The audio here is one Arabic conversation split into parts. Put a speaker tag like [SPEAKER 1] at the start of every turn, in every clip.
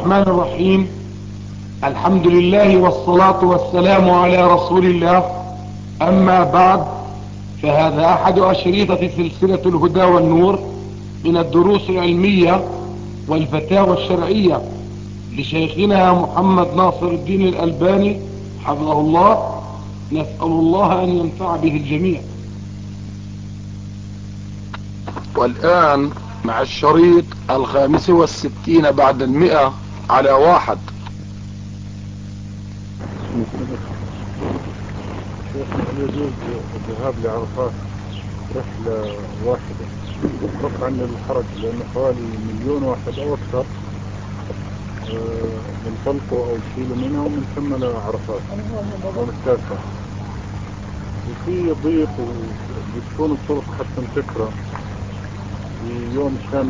[SPEAKER 1] الرحمن الرحيم. الحمد لله والصلاة والسلام على رسول الله. أما بعد، فهذا أحد أشريطة سلسلة الهدى والنور من الدروس العلمية والفتاوى الشرعية لشيخنا محمد ناصر الدين الألباني حفظه الله. نسأل الله أن ينفع به الجميع. والآن مع الشريط 65 بعد 100 على 1.
[SPEAKER 2] هل يجوز الذهاب لعرفات رحلة واحدة رفعا للحرج، لأن حوالي 1,000,000 واحد أو أكثر بنطلقوا أو يشيلوا منها ومن ثم لعرفات التاسع، وفي ضيق وبتكون الطرق حتى مسكرة في يوم كامل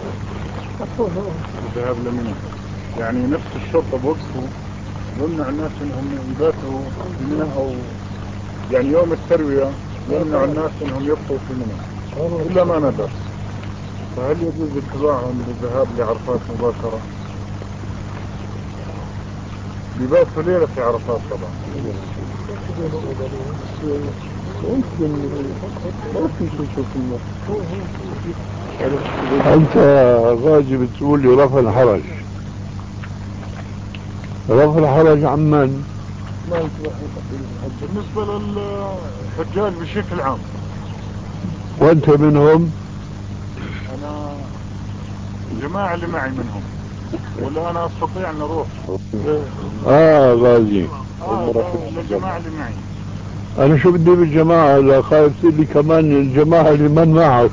[SPEAKER 2] الذهاب لمنى. يعني نفس الشرطة بوقفوا يمنع الناس انهم يباتوا في منى، او يعني يوم التروية يمنع الناس انهم يبقوا في منى الا ما ندر. فهل يجوز اتباعهم للذهاب لعرفات مباشرة؟ بيباتوا ليلة في عرفات طبعا.
[SPEAKER 3] انت غازي بتقول لي رفع الحرج. رفع الحرج عمن؟
[SPEAKER 2] بالنسبة للحجاج بشكل عام.
[SPEAKER 3] وانت منهم؟
[SPEAKER 2] انا الجماعة اللي معي منهم، ولا انا استطيع ان اروح.
[SPEAKER 3] غازي
[SPEAKER 2] الجماعة اللي معي.
[SPEAKER 3] انا شو بدي بالجماعة؟ لا خايف تقول لي كمان الجماعة اللي من معك.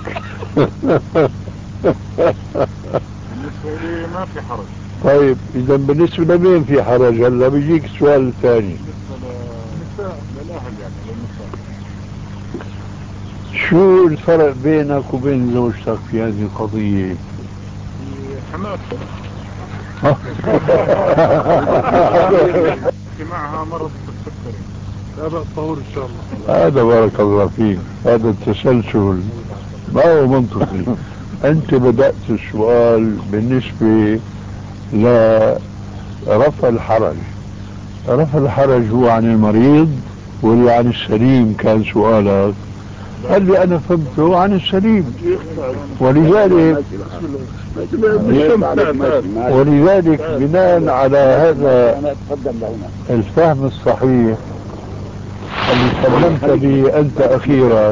[SPEAKER 2] بالنسبة لي ما في حرج.
[SPEAKER 3] طيب اذا بالنسبة لمين في حرج؟ هلا بيجيك السؤال الثاني.
[SPEAKER 2] بالنسبة للاهل يعني للنساء.
[SPEAKER 3] شو الفرق بينك وبين زوجتك في هذه القضية؟
[SPEAKER 2] حماتي معها مرض السكري، لا بأس طهور ان شاء الله.
[SPEAKER 3] هذا بارك الله فيك، هذا التسلسل ما هو منطقي. انت بدأت السؤال بالنسبة لرفع الحرج. رفع الحرج هو عن المريض ولا عن السليم؟ كان سؤالك. اللي انا فهمته عن السليم، ولذلك بناء على هذا الفهم الصحيح اللي سلمت به انت اخيرا،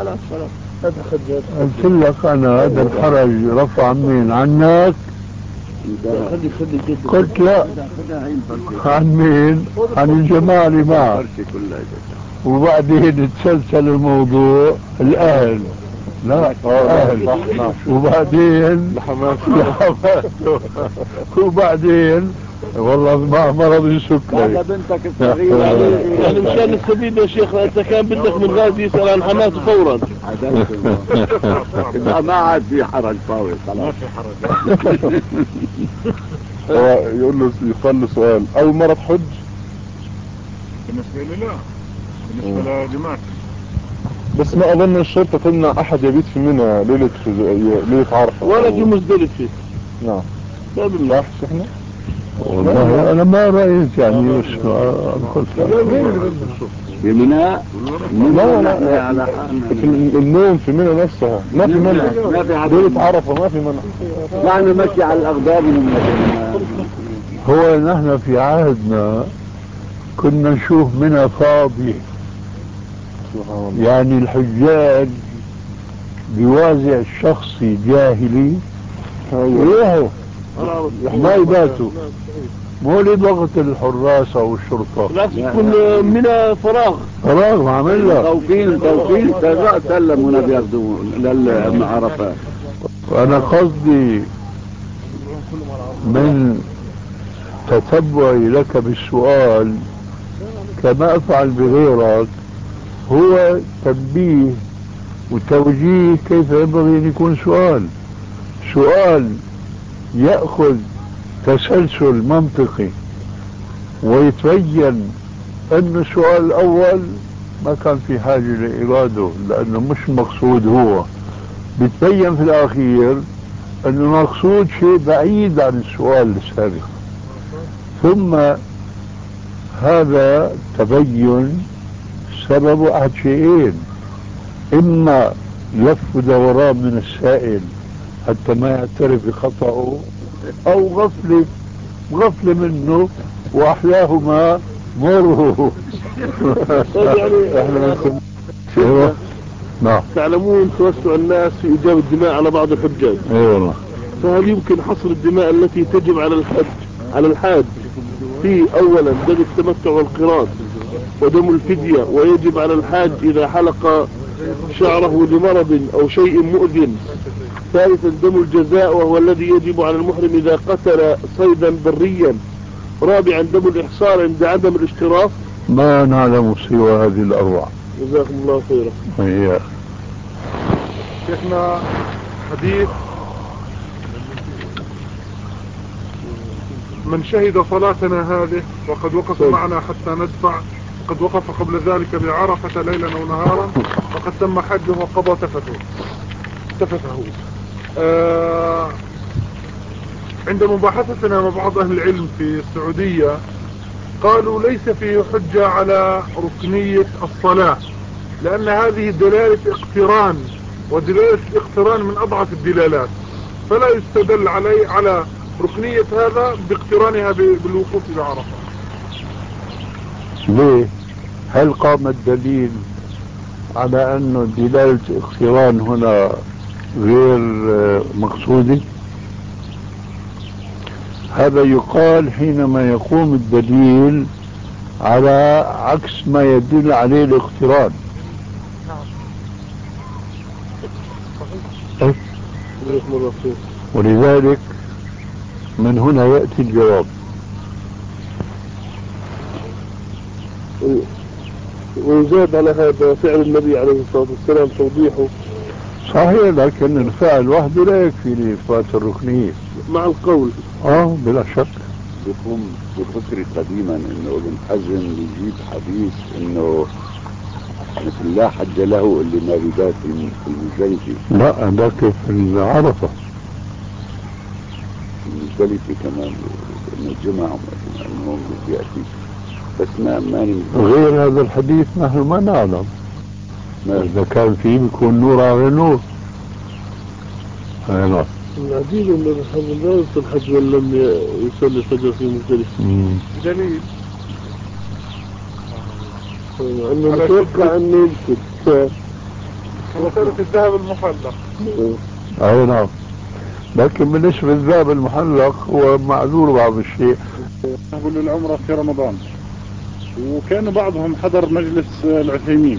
[SPEAKER 3] قلت لك انا هذا الحرج رفع من عنك. قلت لا، عن مين؟ عن الجماعة اللي معك. وبعدين تسلسل الموضوع الأهل. لا أهل. وبعدين لحماته. وبعدين والله مع مرض السكري.
[SPEAKER 4] هذا بنتك الصغيرة يعني مشان السبيل يا شيخ، انت كان بدك من غازي يسأل عن حماته فورا.
[SPEAKER 3] ما عاد في حرج طاوي خلاص.
[SPEAKER 2] ما في حرج.
[SPEAKER 5] هو يقول له يصل له سؤال: أول مرة تحج؟
[SPEAKER 2] بالنسبة لي لا، بالنسبة لجماعتي.
[SPEAKER 5] بس ما أظن الشرطة تمنع أحد يبيت في منى ليلة عرفة
[SPEAKER 4] ولا في مزدلف فيه.
[SPEAKER 5] نعم.
[SPEAKER 4] لا بالله
[SPEAKER 5] احنا
[SPEAKER 3] والله انا ما رأيت يعني بس
[SPEAKER 4] بمنى.
[SPEAKER 5] لا على النوم في منى نفسها ما في منى. ليلة عرفة ما في منى.
[SPEAKER 4] يعني ماشي على الأقدام.
[SPEAKER 3] هو نحن في عهدنا كنا نشوف منها فاضي، يعني الحجاج بوازع شخصي جاهلي يروحوا ما يباتوا، مو لضغط الحراسة والشرطة.
[SPEAKER 4] لا تكون من فراغ
[SPEAKER 3] ما عمل لك
[SPEAKER 4] توكيل سلمونا بياخذوا للعرفات.
[SPEAKER 3] وانا قصدي من تتبعي لك بالسؤال كما افعل بغيرك هو تنبيه وتوجيه كيف ينبغي ان يكون سؤال يأخذ تسلسل منطقي، ويتبين ان السؤال الاول ما كان في حاجة لإراده لانه مش مقصود. هو بيتبين في الاخير أن المقصود شيء بعيد عن السؤال السابق. ثم هذا تبين سبب أحد شيئين: إما لف دوران من السائل حتى ما يعترف بخطأه، أو غفلة منه وأحلاهما مره.
[SPEAKER 4] يعني
[SPEAKER 3] نعم.
[SPEAKER 4] تعلمون توسع الناس في إيجاب الدماء على بعض الحجاج.
[SPEAKER 3] اي والله.
[SPEAKER 4] فهل يمكن حصر الدماء التي تجب على الحاج في أولا دم التمتع والقران ودم الفدية، ويجب على الحاج إذا حلق شعره لمرض أو شيء مؤذن. ثالثا دم الجزاء وهو الذي يجب على المحرم إذا قتل صيدا بريا. رابعا دم الإحصار عند عدم الاشتراك.
[SPEAKER 3] ما نعلم سوى هذه الأربعة.
[SPEAKER 4] جزاكم الله خيرا.
[SPEAKER 3] وإياك.
[SPEAKER 2] شيخنا حديث من شهد صلاتنا هذه وقد وقف معنا حتى ندفع، وقد وقف قبل ذلك بعرفة ليلا أو نهارا، وقد تم حجه وقضى تفته. عند مباحثتنا مع بعض أهل العلم في السعودية قالوا ليس فيه حجة على ركنية الصلاة، لأن هذه دلالة اقتران، ودلالة الاقتران من أضعف الدلالات، فلا يستدل على ركنية هذا باقترانها بالوقوف بعرفة.
[SPEAKER 3] ليه؟ هل قام الدليل على أن دلالة الاقتران هنا غير مقصودة؟ هذا يقال حينما يقوم الدليل على عكس ما يدل عليه الاقتران. ولذلك من هنا يأتي الجواب.
[SPEAKER 4] ويزاد على هذا فعل النبي عليه الصلاة والسلام توضيحه.
[SPEAKER 3] صحيح، لكن الفعل وحده لا يكفي لإثبات الركنية
[SPEAKER 4] مع القول.
[SPEAKER 3] بلا شك.
[SPEAKER 5] بيقوم بفكري قديما انه ابن حزم يجيب حديث انه مثل لا حج له اللي ما بيبات في المزدلفة.
[SPEAKER 3] لا، ذاك في عرفة.
[SPEAKER 5] المزدلفة كمان انه الجمعة انه بيأتي، بس ما
[SPEAKER 3] غير هذا الحديث نحن ما نعلم. إذا كان فيه بيكون نور على نور. نعم.
[SPEAKER 4] العجيب ان الحج لا يصل الحج ولم يصلي الفجر في مزدلفة.
[SPEAKER 2] دليل
[SPEAKER 4] انه متوقع انه يمكن
[SPEAKER 2] مسألة الذهب المحلق.
[SPEAKER 3] اي نعم، لكن بالنسبة للذهب المحلق هو معذور بعض الشيء.
[SPEAKER 2] أقول العمرة في رمضان، وكان بعضهم حضر مجلس العثيمين،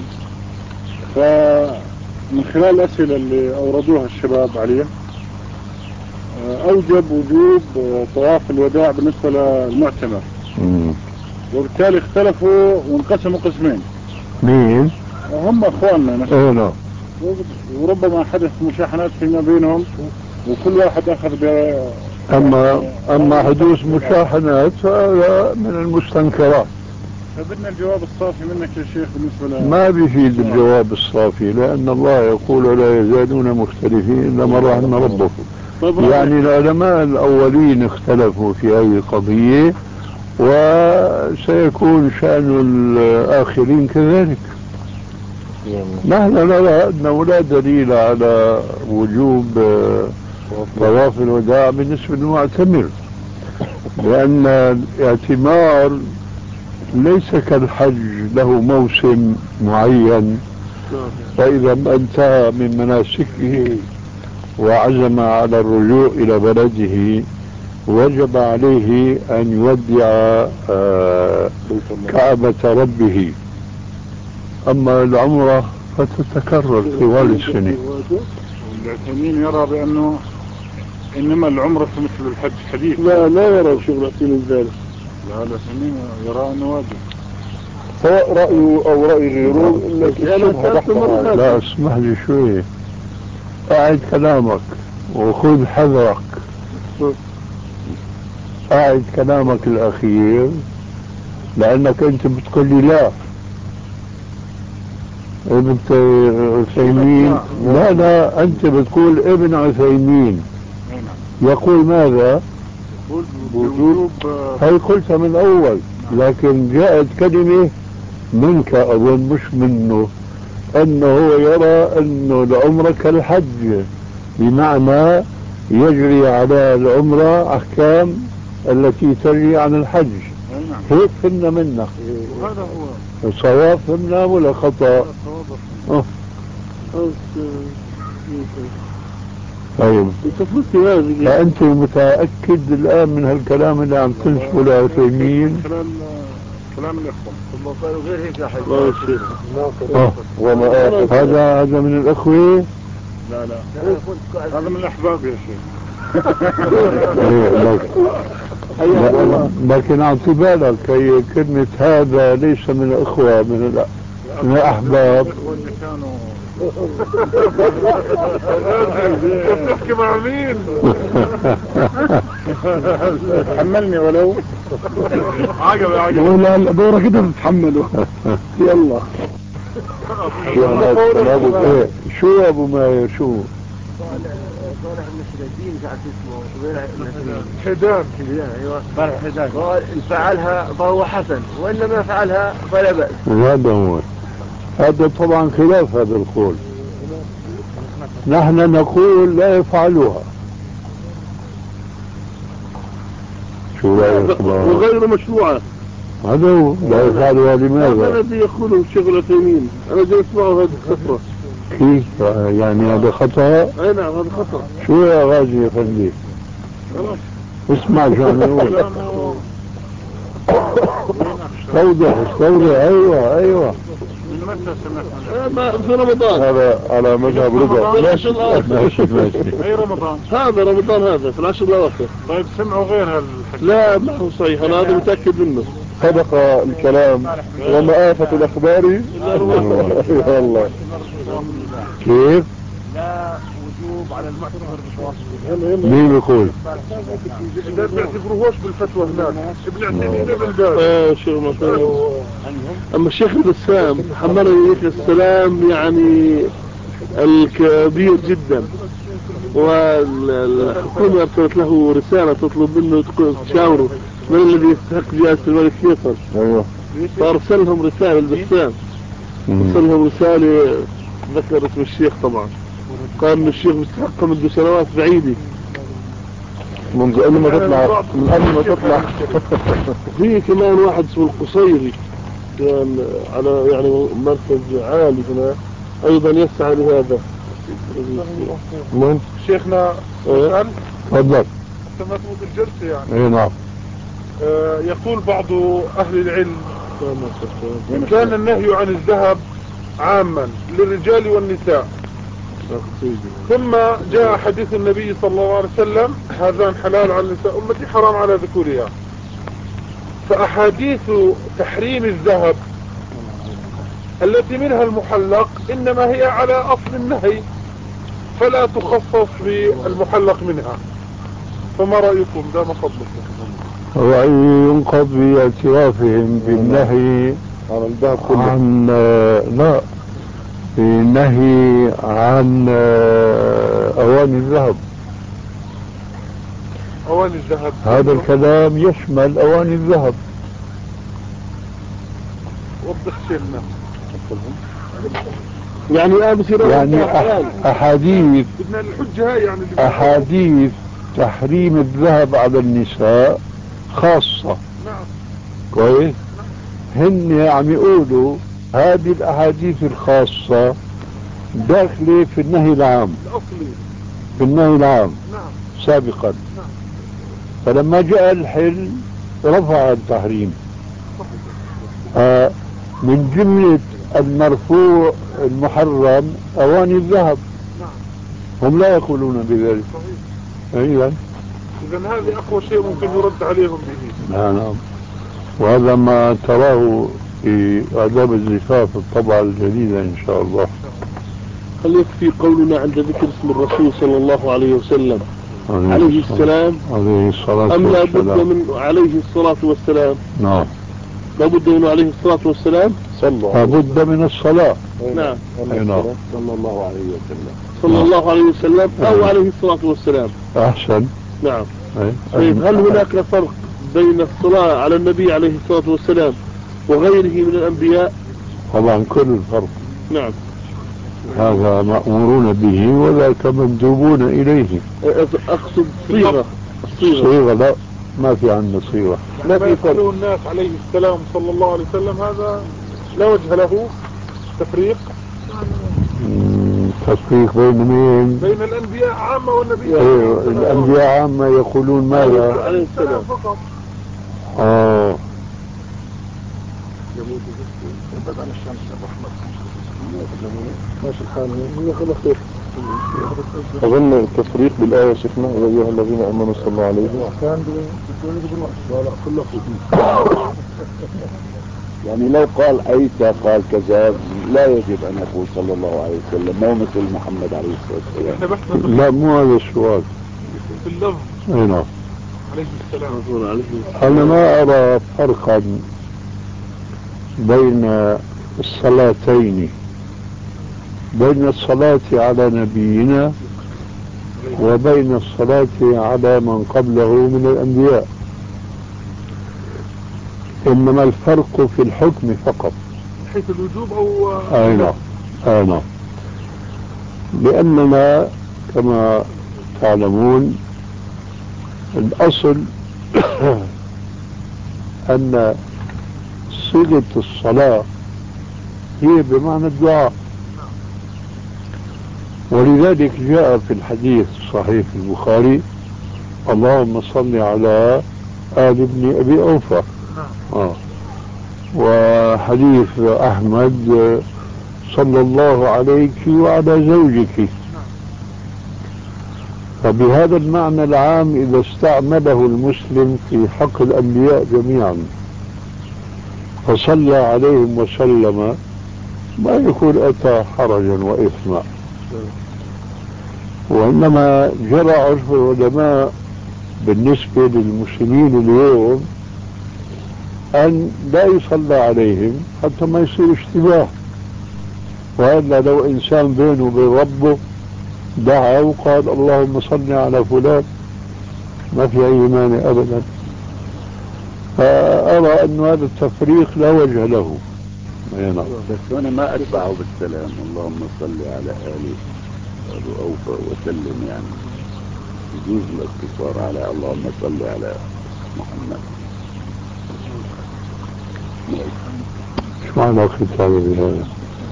[SPEAKER 2] فمن خلال الأسئلة اللي أوردوها الشباب عليه أوجب وجوب طواف الوداع بالنسبة للمعتمر، وبالتالي اختلفوا وانقسموا قسمين.
[SPEAKER 3] مين؟
[SPEAKER 2] هم أخواننا
[SPEAKER 3] نعم.
[SPEAKER 2] وربما حدث مشاحنات فيما بينهم، وكل واحد أخذ
[SPEAKER 3] أما حدوث مشاحنات فهذا من المستنكرات.
[SPEAKER 2] فبدنا الجواب الصافي منك يا شيخ بالنسبة
[SPEAKER 3] ما بيفيد الجواب الصافي، لأن الله يقول ولا يزالون مختلفين إلا من رحم ربك. يعني العلماء الأولين اختلفوا في أي قضية، وسيكون شأن الآخرين كذلك. نحن نرى أنه لا دليل على وجوب طواف الوداع بالنسبة للمعتمر، لأن الاعتمار ليس كالحج له موسم معين، فإذا ما انتهى من مناسكه وعزم على الرجوع إلى بلده وجب عليه أن يودع كعبة ربه. أما العمرة فتتكرر طوال السنة.
[SPEAKER 2] العثيمين يرى بأنه إنما العمرة مثل الحج حديث.
[SPEAKER 4] لا يرى شيخ العثيمين ذلك.
[SPEAKER 2] لا، العثيمين يرى أنه واجب،
[SPEAKER 3] سواء رأيه أو رأي غيره. لا، اسمح لي شوي، أعد كلامك وخذ حذرك. أعد كلامك الأخير، لأنك أنت بتقول لي لا ابن عثيمين. لا، أنت بتقول ابن عثيمين، يقول ماذا؟
[SPEAKER 2] بوجوب
[SPEAKER 3] هي قلتها من أول، لكن جاءت كلمة منك أظن مش منه، أنه هو يرى أنه العمرة كالحج، بمعنى يجري على العمرة أحكام التي تجري عن الحج. هيك فهمنا منك.
[SPEAKER 2] وهذا هو
[SPEAKER 3] صواب فهمنا ولا خطأ؟ طيب فأنت متأكد الآن من هالكلام اللي عم تنسبه لعثيمين؟
[SPEAKER 2] كلام الإخوة
[SPEAKER 4] الله قالوا غير هيك يا حي.
[SPEAKER 3] هذا من الأخوة؟
[SPEAKER 2] لا هذا من الأحباب يا شيخ.
[SPEAKER 3] لكن أعطي بالك هي كلمة هذا ليس من الأخوة، من الأحباب.
[SPEAKER 2] اللي كانوا تحكي مع مين؟ حملني ولو عجب
[SPEAKER 3] ولا دورة كده تتحمله. يلا شو يا ابو ماير شو؟
[SPEAKER 4] صالح من الشدادين مش عارف اسمه
[SPEAKER 2] حدان
[SPEAKER 4] ايوه صالح حدان قال ان فعلها فهو حسن وان ما فعلها فلا بأس.
[SPEAKER 3] هذا طبعا خلاف هذا القول. نحن نقول لا يفعلها. شو رأيك
[SPEAKER 4] وغير مشروعة؟
[SPEAKER 3] هذا هو لا يفعلها. لماذا؟
[SPEAKER 4] هذا الذي يقوله الشيخ العثيمين، انا جاي اسمعه هذه الفترة.
[SPEAKER 3] كيف يعني هذا خطأ؟
[SPEAKER 4] اي نعم هذا خطأ.
[SPEAKER 3] شو يا غازي يا فندي؟ اسمع شو عم يقول. استوضح. ايوه
[SPEAKER 4] في رمضان.
[SPEAKER 3] هذا على مذهب رضا.
[SPEAKER 4] ماشي
[SPEAKER 2] اي رمضان.
[SPEAKER 4] هذا رمضان هذا في العشر الاواخر.
[SPEAKER 2] طيب سمعوا غير هالحديث؟
[SPEAKER 4] لا ما هو صحيح، انا هذا متأكد منه.
[SPEAKER 3] صدق الكلام وما آفة الأخبار والله. كيف؟
[SPEAKER 2] لا وجوب على المعتمر بشواصل.
[SPEAKER 3] مين بيقول؟
[SPEAKER 2] ده بيعتبروهوش بالفتوى هناك. ابن عثيمين ابن باز.
[SPEAKER 4] شو مثلا. اما الشيخ البسام حمله عليه السلام يعني الكبير جدا، والحكومة ارسلت له رسالة تطلب منه تشاوره من الذي يستحق جائزة الملك فيصل.
[SPEAKER 3] ايوه
[SPEAKER 4] فارسل لهم رسالة البسام، ارسل لهم رسالة ذكر اسم الشيخ طبعا، قال ان الشيخ مستحق منذ سنوات بعيدة،
[SPEAKER 3] منذ قبل ما تطلع
[SPEAKER 4] في كمان واحد اسمه القصيري كان على يعني مركز عالي هنا ايضا يسعى لهذا.
[SPEAKER 3] من
[SPEAKER 2] شيخنا سؤال
[SPEAKER 3] تفضل.
[SPEAKER 2] كما تقول الجلسة يعني.
[SPEAKER 3] اي نعم.
[SPEAKER 2] يقول بعض اهل العلم كان النهي عن الذهب عاما للرجال والنساء، ثم جاء حديث النبي صلى الله عليه وسلم هذان حلال على النساء أمتي حرام على ذكورها، فأحاديث تحريم الذهب التي منها المحلق إنما هي على أصل النهي فلا تخصص بالمحلق منها، فما رأيكم؟ دام فضلكم.
[SPEAKER 3] رأيي ينقض باعترافهم بالنهي عن لا بالنهي عن أواني الذهب.
[SPEAKER 2] أواني الذهب
[SPEAKER 3] هذا الكلام يشمل أواني الذهب.
[SPEAKER 2] وضح شيخنا.
[SPEAKER 3] يعني أحاديث
[SPEAKER 2] بدنا الحجة يعني
[SPEAKER 3] أحاديث تحريم الذهب على النساء خاصة.
[SPEAKER 2] نعم
[SPEAKER 3] كويس. هن عم يقولوا هذه الأحاديث الخاصة داخلة في النهي العام
[SPEAKER 2] الأصلي
[SPEAKER 3] في النهي العام
[SPEAKER 2] نعم
[SPEAKER 3] سابقا.
[SPEAKER 2] نعم.
[SPEAKER 3] فلما جاء الحل رفع التحريم. من جملة المرفوع المحرم أواني الذهب.
[SPEAKER 2] نعم.
[SPEAKER 3] هم لا يقولون بذلك.
[SPEAKER 2] صحيح. إذن هذه أقوى شيء ممكن يرد عليهم به.
[SPEAKER 3] نعم. وهذا ما تراه في آداب الزفاف الطبعة الجديدة إن شاء الله.
[SPEAKER 4] هل يكفي قولنا عند ذكر اسم الرسول صلى الله عليه وسلم عليه السلام
[SPEAKER 3] عليه الصلاة
[SPEAKER 4] أم لا بد
[SPEAKER 3] والسلام
[SPEAKER 4] من عليه الصلاة والسلام؟
[SPEAKER 3] نعم
[SPEAKER 4] لا بد من عليه الصلاة والسلام.
[SPEAKER 3] لا بد من الصلاة.
[SPEAKER 4] نعم.
[SPEAKER 3] نعم.
[SPEAKER 5] صلى الله عليه وسلم
[SPEAKER 4] صلى الله عليه وسلم أو عليه الصلاة والسلام.
[SPEAKER 3] أحسن.
[SPEAKER 4] نعم. طيب هل هناك فرق بين الصلاة على النبي عليه الصلاة والسلام وغيره من الأنبياء؟
[SPEAKER 3] طبعا كل الفرق.
[SPEAKER 4] نعم.
[SPEAKER 3] هذا مأمورون به وذاك مندوبون إليه.
[SPEAKER 4] أقصد صيغة.
[SPEAKER 3] صيغة لا، ما في عندنا صيغة.
[SPEAKER 2] ما في فرق. الناس عليه السلام صلى الله عليه وسلم هذا لا وجه له تفريق.
[SPEAKER 3] تفريق بين مين؟
[SPEAKER 2] بين الأنبياء عامة والنبي.
[SPEAKER 3] الأنبياء عامة يقولون ماذا؟
[SPEAKER 2] عليه السلام فقط. يبعد عن الشمس الرحمة. ماشي الحال. خلاص.
[SPEAKER 4] أظن التفريق بالآية شيخنا يا أيها الذين آمنوا صلى الله عليه
[SPEAKER 5] يعني لو قال عيسى قال كذا لا يجب أن يقول صلى الله عليه وسلم، مو مثل محمد عليه الصلاة والسلام.
[SPEAKER 3] لا مو هذا السؤال.
[SPEAKER 2] في اللفظ.
[SPEAKER 3] نعم.
[SPEAKER 2] عليه السلام.
[SPEAKER 3] أنا ما أرى فرقا بين الصلاتين، بين الصلاة على نبينا وبين الصلاة على من قبله من الأنبياء، إنما الفرق في الحكم فقط.
[SPEAKER 2] حيث الوجوب أو
[SPEAKER 3] نعم. لأننا كما تعلمون الأصل أن صيغة الصلاة هي بمعنى الدعاء، ولذلك جاء في الحديث الصحيح في البخاري اللهم صل على آل ابن أبي أوفى. وحديث أحمد صلى الله عليك وعلى زوجك. فبهذا المعنى العام إذا استعمله المسلم في حق الأنبياء جميعا فصلى عليهم وسلم ما يكون أتى حرجا وإثما، وإنما جرى عرف العلماء بالنسبة للمسلمين اليوم أن لا يصلى عليهم حتى ما يصير اشتباه، وإلا لو إنسان بينه وبين ربه دعا وقال اللهم صل على فلان ما في أي مانع أبدا. فأرى أن هذا التفريق لا وجه له.
[SPEAKER 5] بس أنا ما أتبعه بالسلام اللهم صل على آل أبو أوفى وسلم، يعني يجوز الاقتصار على اللهم صل على محمد.
[SPEAKER 3] شو معنى ختامه بهذا؟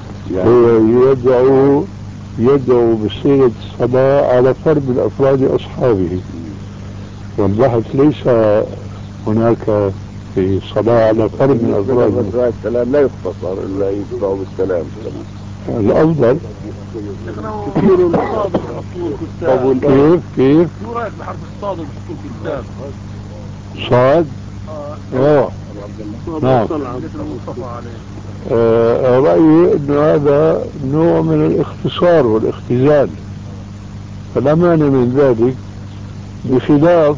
[SPEAKER 3] هو يدعو بصيغة الصلاة على فرد من أفراد أصحابه، والبحث ليس هناك في صلاة على فرد من أفراد.
[SPEAKER 5] السلام لا يختصر إلا يتبعوا بالسلام.
[SPEAKER 3] الأفضل كيف؟
[SPEAKER 2] شو رأيك بحرف الصاد بحطوه في الكتاب؟
[SPEAKER 3] صاد؟ نعم. رأيي أن هذا نوع من الاختصار والاختزال، فلا مانع من ذلك، بخلاف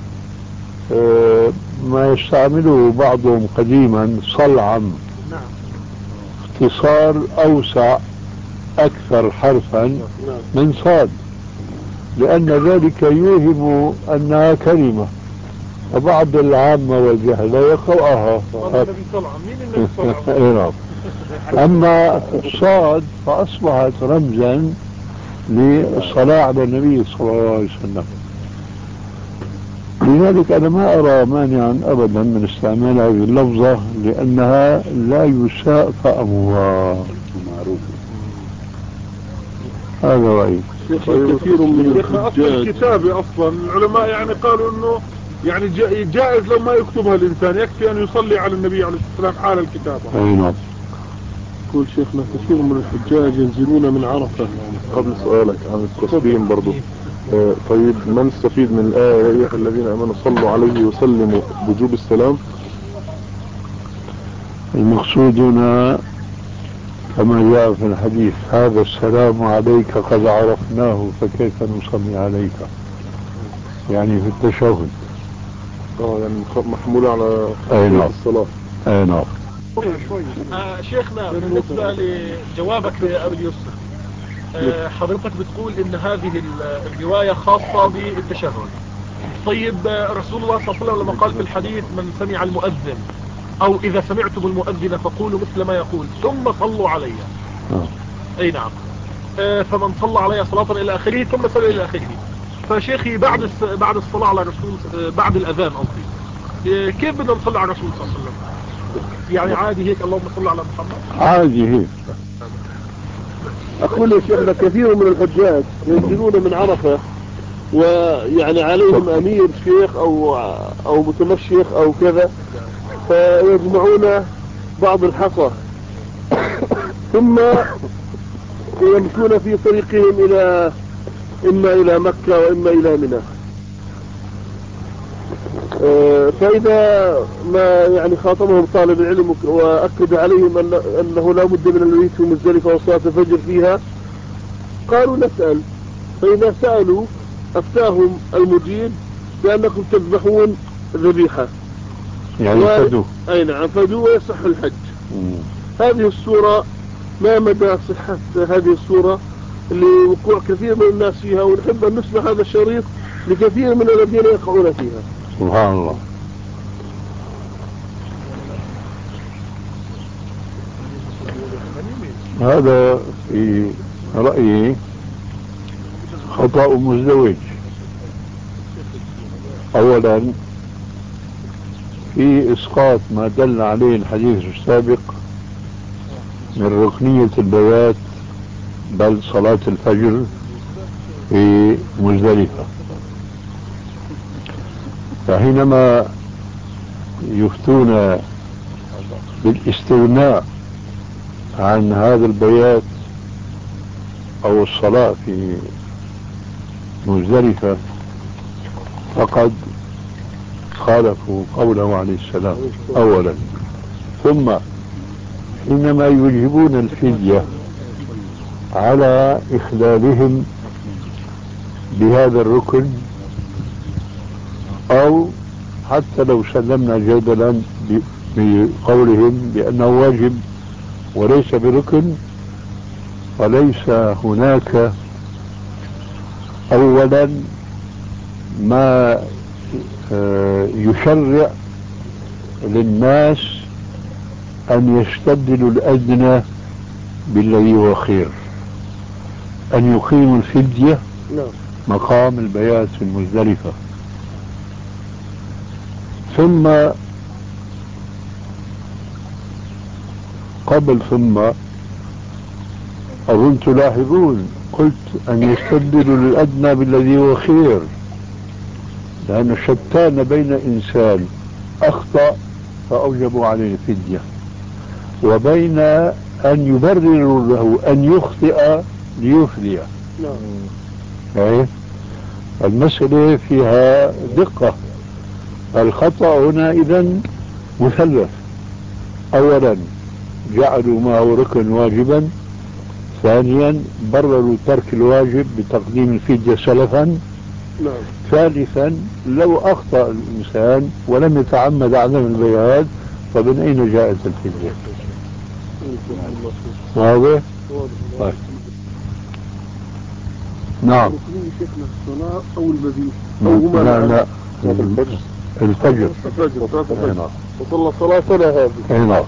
[SPEAKER 3] ما يستعمله بعضهم قديما صلعا، اختصار أوسع أكثر حرفا من صاد، لأن ذلك يوهم أنها كلمة، وبعض العامة والجهلة يقرأها. أما صاد فأصبحت رمزا للصلاة على النبي صلى الله عليه وسلم. لذلك أنا ما أرى مانعا أبدا من استعمال هذه اللفظة، لأنها لا يساء فهمها. هذا رأيي.
[SPEAKER 4] كثير من
[SPEAKER 2] الكتابة أصلا العلماء يعني قالوا أنه يعني جائز لو ما يكتبها الإنسان، يكفي أن يصلي على النبي عليه الصلاة والسلام حال الكتابة.
[SPEAKER 3] أي نعم.
[SPEAKER 4] يقول شيخنا كثير من الحجاج ينزلون من عرفة. قبل سؤالك عن التسليم برضو، طيب ما نستفيد من الآية يا أيها الذين آمنوا صلوا عليه وسلموا بوجوب السلام؟
[SPEAKER 3] المقصود هنا كما جاء في الحديث هذا السلام عليك قد عرفناه فكيف نصلي عليك، يعني في التشهد.
[SPEAKER 4] يعني محمولة على الصلاة.
[SPEAKER 3] اي نعم.
[SPEAKER 2] شيخنا بالنسبة لجوابك لأبي اليسر، حضرتك بتقول ان هذه الرواية خاصة بالتشهد،
[SPEAKER 4] طيب رسول الله صلى الله عليه وسلم لما قال في الحديث من سمع المؤذن او اذا سمعتم المؤذن فقولوا مثل ما يقول ثم صلوا علي. اي نعم. فمن صلى علي صلاة الى اخره ثم صلى الى اخره. فشيخي بعد الصلاة على الرسول بعد الاذان قصدي كيف بدنا نصلي على الرسول صلى الله عليه وسلم؟ يعني عادي هيك اللهم صل على محمد؟
[SPEAKER 3] عادي هيك.
[SPEAKER 4] أقول يا شيخنا كثير من الحجاج ينزلون من عرفة ويعني عليهم أمير شيخ أو متمشيخ أو كذا، فيجمعون بعض الحصى ثم يمشون في طريقهم إما إلى مكة وإما إلى منى. فإذا ما يعني خاطبهم طالب العلم وأكد عليهم أنه لا بد من المبيت في مزدلفة وصلاة الفجر فيها، قالوا نسأل. فإذا سألوا أفتاهم المجيب بأنكم تذبحون ذبيحة
[SPEAKER 3] يعني فدوا.
[SPEAKER 4] أي نعم فدوا ويصح الحج. هذه الصورة ما مدى صحة هذه الصورة لوقوع كثير من الناس فيها، ونحب أن نسمع هذا الشريط لكثير من الذين يقعون فيها.
[SPEAKER 3] سبحان الله. هذا في رأيي خطأ مزدوج. أولا في إسقاط ما دل عليه الحديث السابق من ركنية البيات بل صلاة الفجر في مزدلفة. فحينما يفتون بالاستغناء عن هذا البيات أو الصلاة في مزدلفة فقد خالفوا قوله عليه السلام أولا. ثم حينما يوجبون الفدية على إخلالهم بهذا الركن، أو حتى لو سلمنا جدلا بقولهم بأنه واجب وليس بركن، فليس هناك أولا ما يشرع للناس أن يستبدلوا الأدنى بالذي هو خير، أن يقيموا الفدية مقام البيات في المزدلفة. ثم أظن تلاحظون قلت أن يستبدلوا الأدنى بالذي هو خير، لأن شتان بين إنسان أخطأ فأوجبوا عليه الفدية وبين أن يبرروا له أن يخطئ ليفدي. المسألة فيها دقة. الخطأ هنا إذن مثلث. أولا جعلوا ما هو ركن واجبا، ثانيا برروا ترك الواجب بتقديم الفدية سلفا، ثالثا لو أخطأ الإنسان ولم يتعمد عدم البيات فمن أين جاءت الفدية؟ واضح؟ طيب. نعم.
[SPEAKER 4] الصلاة أو المبيت
[SPEAKER 3] لا الفجر.
[SPEAKER 4] وصلى صلاتنا هذه.
[SPEAKER 3] نعم.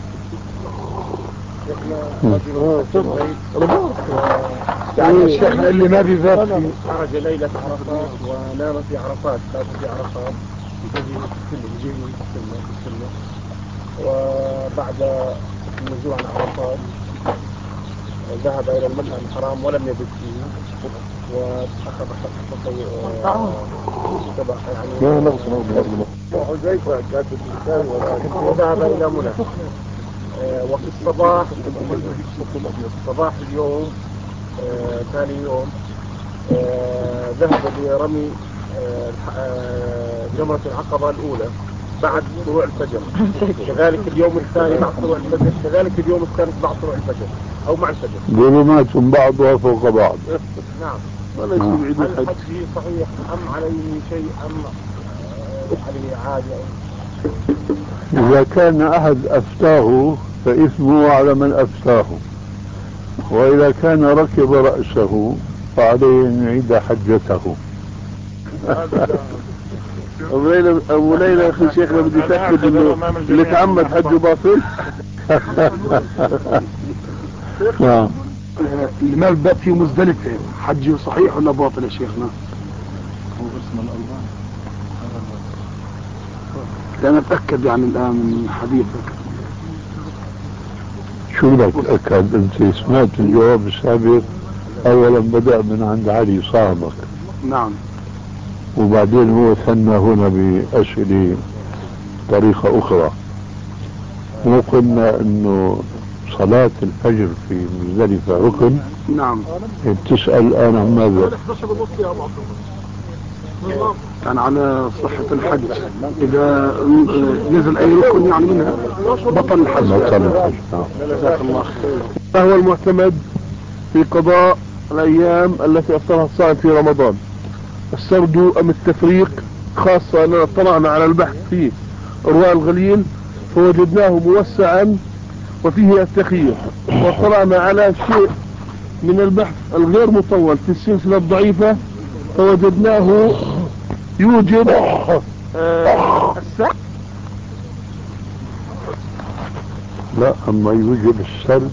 [SPEAKER 1] يعني الشيخ اللي ما بذات
[SPEAKER 6] خرج ليلة عرفات ونام في عرفات، بات في عرفات بجيه السنة، وبعد النزول عن عرفات ذهب إلى المشعر الحرام ولم يبت فيه، وأخذ وذهب إلى منى. وفي الصباح صباح اليوم ثاني يوم ذهب لرمي جمرة العقبة الأولى بعد طلوع الفجر، كذلك اليوم الثاني بعد طلوع الفجر، كذلك اليوم الثالث بعد طلوع الفجر أو مع الفجر.
[SPEAKER 3] ظلمات بعضها فوق بعض.
[SPEAKER 6] نعم.
[SPEAKER 4] هل
[SPEAKER 6] الحج صحيح أم عليه شيء أم عليه عادي؟
[SPEAKER 3] إذا كان أحد أفتاه فإثمه على من أفتاه، وإذا كان ركب رأسه فعليه أن يعيد حجته.
[SPEAKER 4] ابو ليلى يا اخي شيخنا بدي اتاكد انه اللي تعمد حجه باطل.
[SPEAKER 3] نعم.
[SPEAKER 1] المبدأ في مزدلفة حج صحيح ولا باطل يا شيخنا؟ لا نتأكد يعني الآن من حديثك.
[SPEAKER 3] شو لك أكد؟ أنت سمعت الجواب السابق. أولا بدأ من عند علي صاحبك.
[SPEAKER 1] نعم.
[SPEAKER 3] وبعدين هو ثنى هنا بأسئلة طريقة أخرى. وقلنا أنه صلاة الفجر في مزدلفة ركن.
[SPEAKER 1] نعم.
[SPEAKER 3] بتسأل الآن عن ماذا؟
[SPEAKER 1] كان على صحة الحج إذا نزل أي ركن يعني منها بطل الحج.
[SPEAKER 3] بطل الحج.
[SPEAKER 1] جزاك الله خير.
[SPEAKER 4] ما هو المعتمد في قضاء الأيام التي أفطرها الصائم في رمضان؟ السرد أم التفريق؟ خاصة أننا اطلعنا على البحث في إرواء الغليل فوجدناه موسعا وفيه التخيير، واطلعنا على شيء من البحث الغير مطول في السلسلة الضعيفة فوجدناه يوجب السرد.
[SPEAKER 3] لا، أما يوجب السرد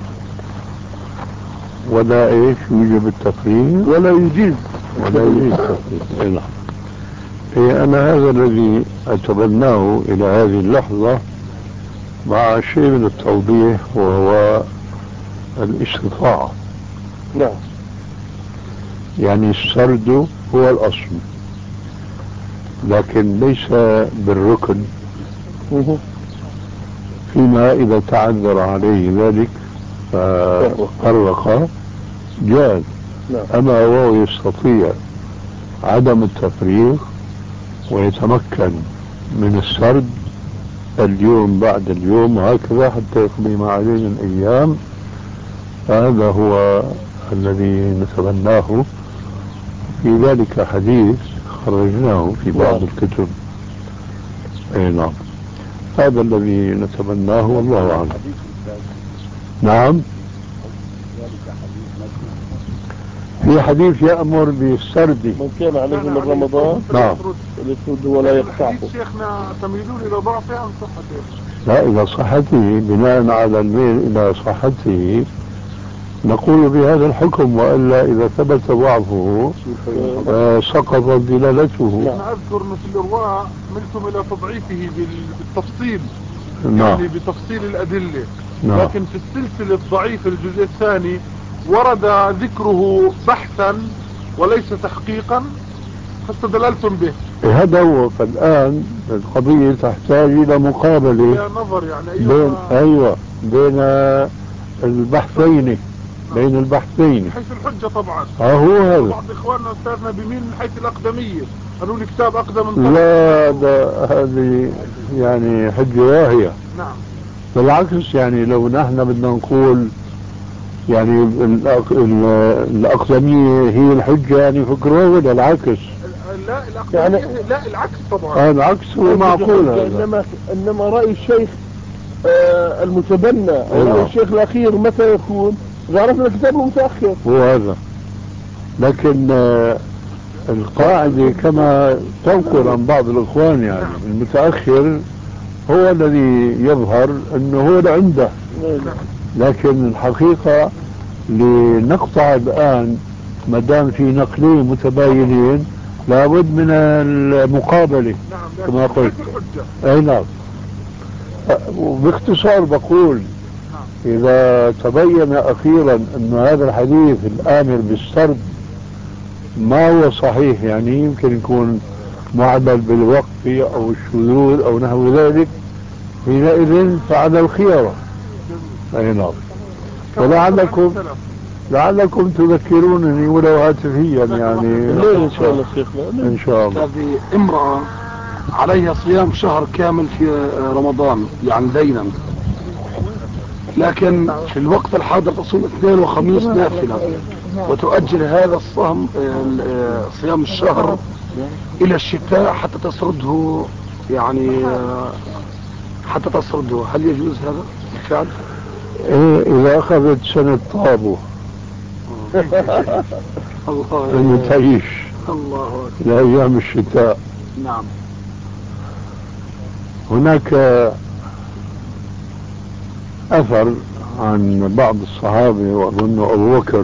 [SPEAKER 3] ولا إيش يوجب التقرير
[SPEAKER 4] ولا يجيز
[SPEAKER 3] التقرير. إيه، أنا هذا الذي أتبناه إلى هذه اللحظة مع شيء من التوضيح وهو الاستطاعة.
[SPEAKER 4] نعم.
[SPEAKER 3] يعني السرد هو الأصل لكن ليس بالركن، فيما إذا تعذر عليه ذلك ففرق جاز. أما هو يستطيع عدم التفريق ويتمكن من السرد اليوم بعد اليوم وهكذا حتى يقضي ما عليه من أيام، فهذا هو الذي نتبناه. في ذلك حديث خرجناه في بعض الكتب. أي نعم، هذا الذي نتبناه والله أعلم. نعم، في حديث يأمر بالسرد
[SPEAKER 4] من كان عليه من رمضان
[SPEAKER 3] نعم
[SPEAKER 4] الاسود ولا يقطعه.
[SPEAKER 2] شيخنا تميلون الى ضعفه ام صحته؟
[SPEAKER 3] لا، إلى صحته، بناء على الميل إلى صحته نقول بهذا الحكم، وإلا إذا ثبت ضعفه سقطت دلالته.
[SPEAKER 2] أنا أذكر أنه في الإرواء ملتم إلى تضعيفه بالتفصيل.
[SPEAKER 3] نعم.
[SPEAKER 2] يعني بتفصيل الأدلة.
[SPEAKER 3] نعم.
[SPEAKER 2] لكن في السلسلة الضعيفة الجزء الثاني ورد ذكره بحثا وليس تحقيقا فاستدللتم به.
[SPEAKER 3] هذا هو. فالآن القضية تحتاج إلى مقابلة
[SPEAKER 2] يا نظر يعني
[SPEAKER 3] بين البحثين، بين البحثين
[SPEAKER 2] حيث الحجة طبعا.
[SPEAKER 3] هو هذا.
[SPEAKER 2] بعض إخواننا أستاذنا بمين من حيث الأقدمية قالوا لي كتاب أقدم من
[SPEAKER 3] لا، هذه يعني حجة واهية.
[SPEAKER 2] نعم.
[SPEAKER 3] بالعكس، يعني لو نحن بدنا نقول يعني الأقدمية هي الحجة يعني فكرة ولا العكس؟
[SPEAKER 2] لا الأقدمية يعني لا العكس طبعا.
[SPEAKER 3] العكس هو معقول.
[SPEAKER 4] إنما رأي الشيخ المتبنى أو الشيخ الأخير متى يكون؟ عرفنا كتابه متأخر.
[SPEAKER 3] هو هذا. لكن القاعدة كما تنقل عن بعض الإخوان يعني المتأخر هو الذي يظهر أنه هو اللي عنده. لكن الحقيقة لنقطع الآن ما دام في نقلين متباينين لابد من المقابلة.
[SPEAKER 2] نعم.
[SPEAKER 3] كما قلت. أي نعم. وباختصار بقول إذا تبين أخيرا أن هذا الحديث الآمر بالسرد ما هو صحيح، يعني يمكن يكون معدل بالوقف أو الشذوذ أو نحو ذلك، حينئذ فعلى الخيار. أي نعم. ولعلكم تذكرونني ولو هاتفيا يعني.
[SPEAKER 4] إن شاء الله شيخنا.
[SPEAKER 3] إن شاء الله.
[SPEAKER 1] هذه امرأة عليها صيام شهر كامل في رمضان يعني دينا، لكن في الوقت الحاضر تصوم اثنين وخميس نافلة وتؤجل هذا الصوم صيام الشهر إلى الشتاء حتى تسرده، يعني حتى تسرده. هل يجوز هذا بالفعل؟
[SPEAKER 3] إذا أخذت سنة طابو
[SPEAKER 1] الله
[SPEAKER 3] أن تعيش
[SPEAKER 1] الله
[SPEAKER 3] لأيام الشتاء
[SPEAKER 1] نعم.
[SPEAKER 3] هناك أثر عن بعض الصحابة وأظن أبو بكر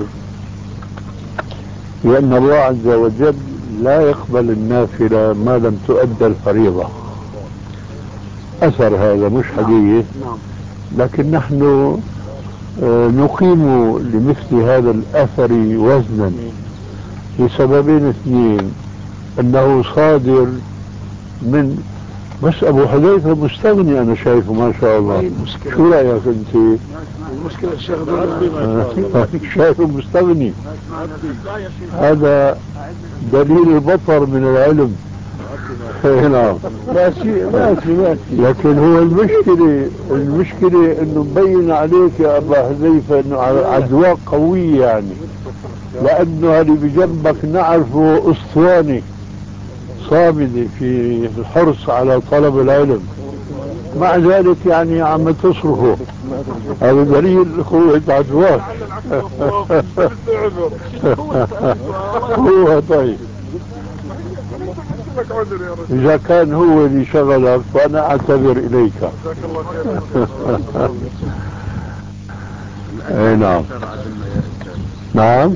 [SPEAKER 3] لأن الله عز وجل لا يقبل النافلة ما لم تؤدى الفريضة. أثر هذا مش حديث، لكن نحن نقيم لمثل هذا الأثر وزنا لسببين اثنين. أنه صادر من بس أبو حذيفة مستغني، أنا شايفه ما شاء الله. شو رأيك أنت؟
[SPEAKER 1] المشكلة الشيخ
[SPEAKER 3] شايفه مستغني. هذا دليل البطر من العلم. نعم. ماشي. لكن هو المشكلة انه مبين عليك يا ابا حذيفة انه عدواء قوية يعني، لانه اللي بجنبك نعرفه اسطواني صامد في الحرص على طلب العلم، مع ذلك يعني عم تصرفه. هذا دليل قوة عدواك. هو طيب إذا كان هو اللي شغلك فأنا أعتذر إليك. أي نعم. نعم.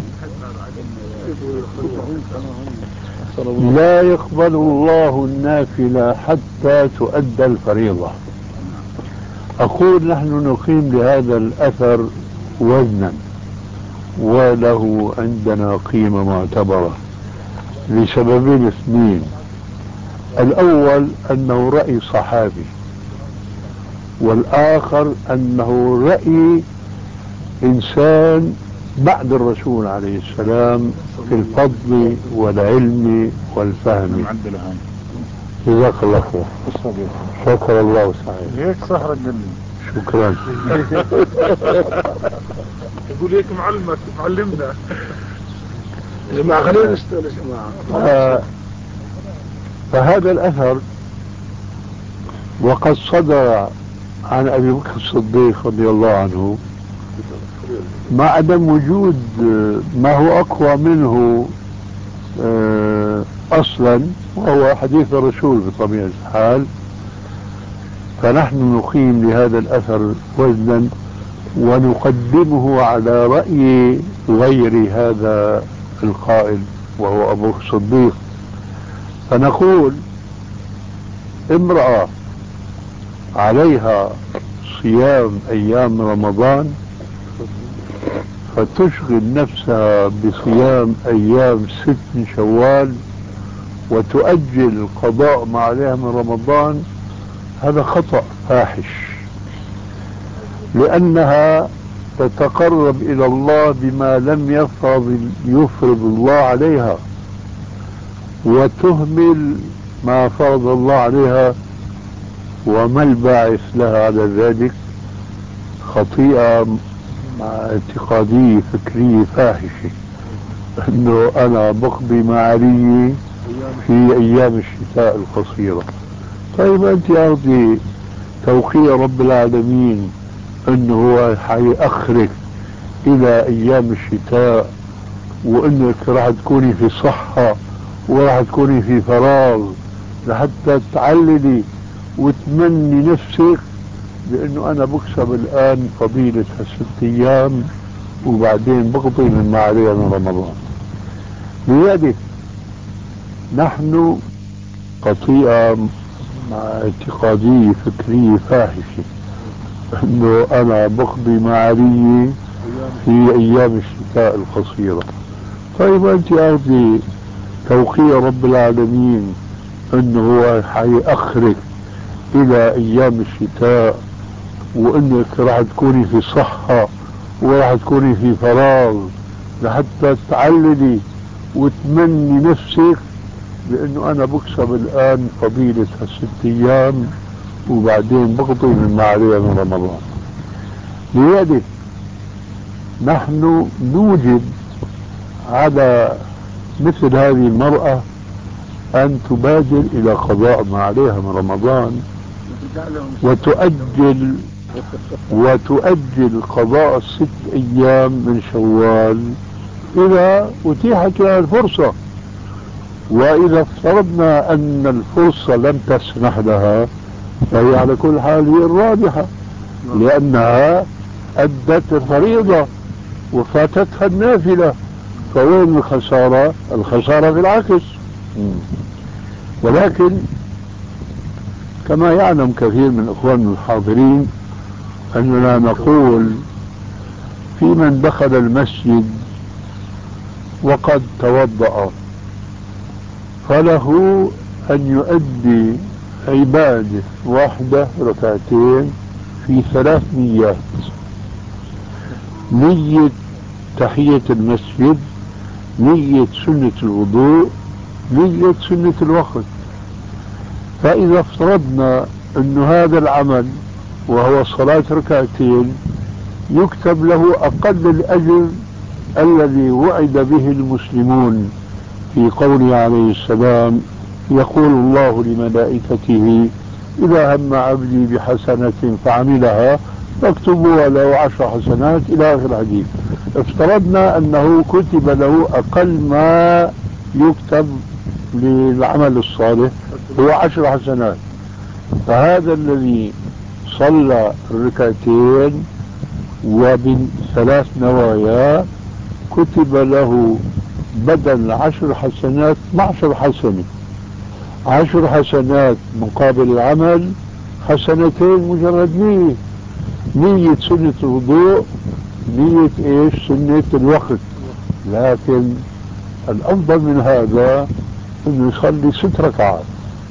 [SPEAKER 3] لا يقبل الله النافلة حتى تؤدى الفريضة. أقول نحن نقيم لهذا الأثر وزنا وله عندنا قيمة معتبرة لسببين اثنين. الأول أنه رأي صحابي، والآخر أنه رأي إنسان بعد الرسول عليه السلام في الفضل والعلم والفهم. جزاك الله خير. شكر الله سعيد.
[SPEAKER 2] هيك صحرا قلبي.
[SPEAKER 3] شكرا.
[SPEAKER 2] يقول هيك معلمنا.
[SPEAKER 1] جماعة خلينا نشتغل يا جماعة.
[SPEAKER 3] فهذا الأثر وقد صدر عن أبي بكر الصديق رضي الله عنه، مع عدم وجود ما هو أقوى منه أصلا، وهو حديث الرسول بطبيعة الحال. فنحن نقيم لهذا الأثر وزنا ونقدمه على رأي غير هذا القائل وهو أبو بكر الصديق. فنقول امرأة عليها صيام أيام رمضان فتشغل نفسها بصيام أيام 6 من شوال وتؤجل القضاء ما عليها من رمضان، هذا خطأ فاحش، لأنها تتقرب إلى الله بما لم يفرض الله عليها، وتهمل ما فرض الله عليها. وما الباعث لها على ذلك؟ خطيئة مع اعتقادية فكرية فاحشة، انه انا بقضي معالي في ايام الشتاء القصيرة. طيب انت ارضي توقيع رب العالمين انه هو حيأخرك الى ايام الشتاء، وانك راح تكوني في صحة وراح تكوني في فراغ لحتى تعللي وتمني نفسك بانه انا بكسب الان فضيلة 6 ايام وبعدين بقضي من ما عليها من رمضان. لذلك نحن خطيئة مع اعتقادية فكرية فاحشة انه انا بقضي معالي في ايام الشتاء القصيرة. طيب انت ارضي توقيع رب العالمين انه هو حيأخرك الى ايام الشتاء، وانك راح تكوني في صحة وراح تكوني في فراغ لحتى تعللي وتمني نفسك بانه انا بكسب الان فضيلة 6 ايام وبعدين بقضي من ما عليها من رمضان. لذلك نحن نوجب على مثل هذه المرأة أن تبادر إلى قضاء ما عليها من رمضان وتؤجل قضاء 6 أيام من شوال إذا أتيحت لها الفرصة. وإذا افترضنا أن الفرصة لم تسمح لها فهي على كل حال هي الرابحة، لأنها أدت الفريضة وفاتتها النافلة، فوين الخسارة؟ الخسارة في العكس. ولكن كما يعلم كثير من إخواننا الحاضرين أننا نقول في من دخل المسجد وقد توضأ فله أن يؤدي عبادة واحدة ركعتين في 3 نيات: نية تحية المسجد، نية سنة الوضوء، نية سنة الوقت. فإذا افترضنا أن هذا العمل وهو صلاة ركعتين يكتب له أقل الأجر الذي وعد به المسلمون في قوله عليه السلام: يقول الله لملائكته إذا هم عبدي بحسنة فعملها فاكتبوا له 10 حسنات إلى آخر الحديث. افترضنا أنه كتب له أقل ما يكتب للعمل الصالح هو 10 حسنات، فهذا الذي صلى الركعتين وب3 نوايا كتب له بدل 10 حسنات 12 حسنة. 10 حسنات مقابل العمل، حسنتين مجرد نية، نية سنة الوضوء، نية ايش؟ سنة الوقت. لكن الأفضل من هذا انه يصلي 6 ركعات.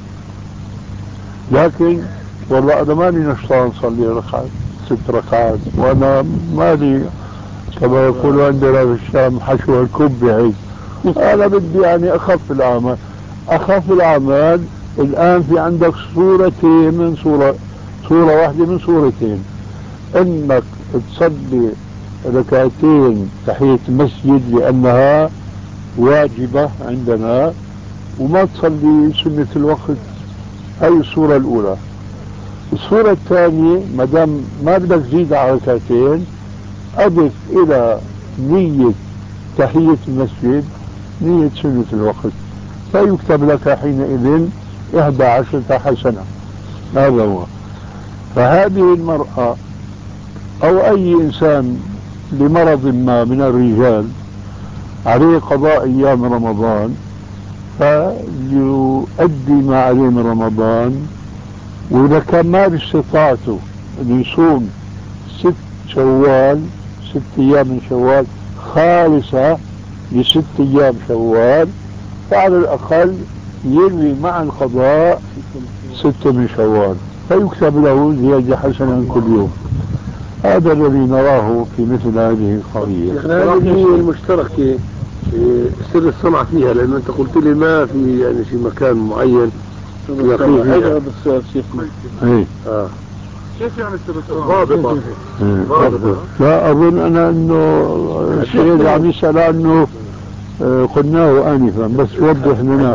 [SPEAKER 3] لكن والله انا ماني نشطان صلي 6 ركعات، وانا مالي كما يقولوا عندنا في الشام حشو الكب هيك. انا بدي يعني اخف الاعمال. اخف الاعمال الان في عندك صورتين من صورة واحدة من صورتين: انك تصلي ركعتين تحية المسجد لانها واجبة عندنا، وما تصلي سنة الوقت. هاي الصورة الاولى. الصورة الثانية ما دام ما بدك تزيد على ركعتين، اضف الى نية تحية المسجد نية سنة الوقت، فيكتب لك حينئذ 11 حسنة. هذا هو. فهذه المرأة او اي انسان لمرض ما من الرجال عليه قضاء ايام رمضان فيؤدي ما عليه من رمضان، واذا كان ما باستطاعته انه يصوم 6 شوال 6 ايام من شوال خالصة ل6 ايام شوال، فعلى الاقل يروي مع القضاء 6 من شوال فيكتب له زيادة حسنة كل يوم. هذا الذي نراه في مثل هذه القضية.
[SPEAKER 4] هذه النية المشتركة سر الصنعة فيها، لأن أنت قلت لي ما في يعني في مكان معين
[SPEAKER 6] هذا السؤال شيخنا.
[SPEAKER 2] كيف يعني سر الصنعة؟ ضابطة.
[SPEAKER 3] لا أظن أنا أنه الشيء اللي عم يسأل عنه قلناه آنفا، بس وضح لنا.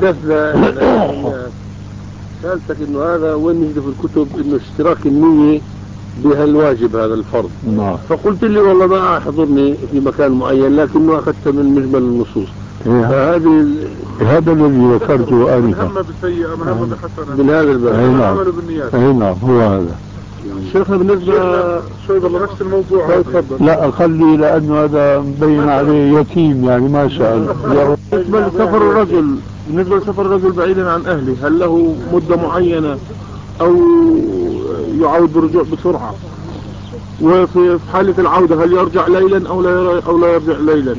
[SPEAKER 4] سألتك إنه هذا وين نجد في الكتب إنه اشتراك النية بها الواجب هذا الفرض.
[SPEAKER 3] نعم.
[SPEAKER 4] فقلت لي والله ما حضرني في مكان معين، لكنه أخذت من مجمل النصوص. فهذه
[SPEAKER 3] هذا الذي ذكرته آنفا.
[SPEAKER 2] من هم بسيئة من هم بحسنة
[SPEAKER 4] من هذا الباب.
[SPEAKER 2] عملوا بالنيات.
[SPEAKER 3] نعم هو هذا.
[SPEAKER 4] شيخنا بالنسبة
[SPEAKER 2] شوي والله نفس الموضوع.
[SPEAKER 4] تفضل.
[SPEAKER 3] لا خلي، لأنه هذا مبين عليه يتيم يعني ما سأل.
[SPEAKER 4] بالنسبة لسفر الرجل بعيدا عن أهله، هل له مدة معينة أو يعود برجوع بسرعة؟ وفي حالة العودة هل يرجع ليلا أو لا يرجع ليلا؟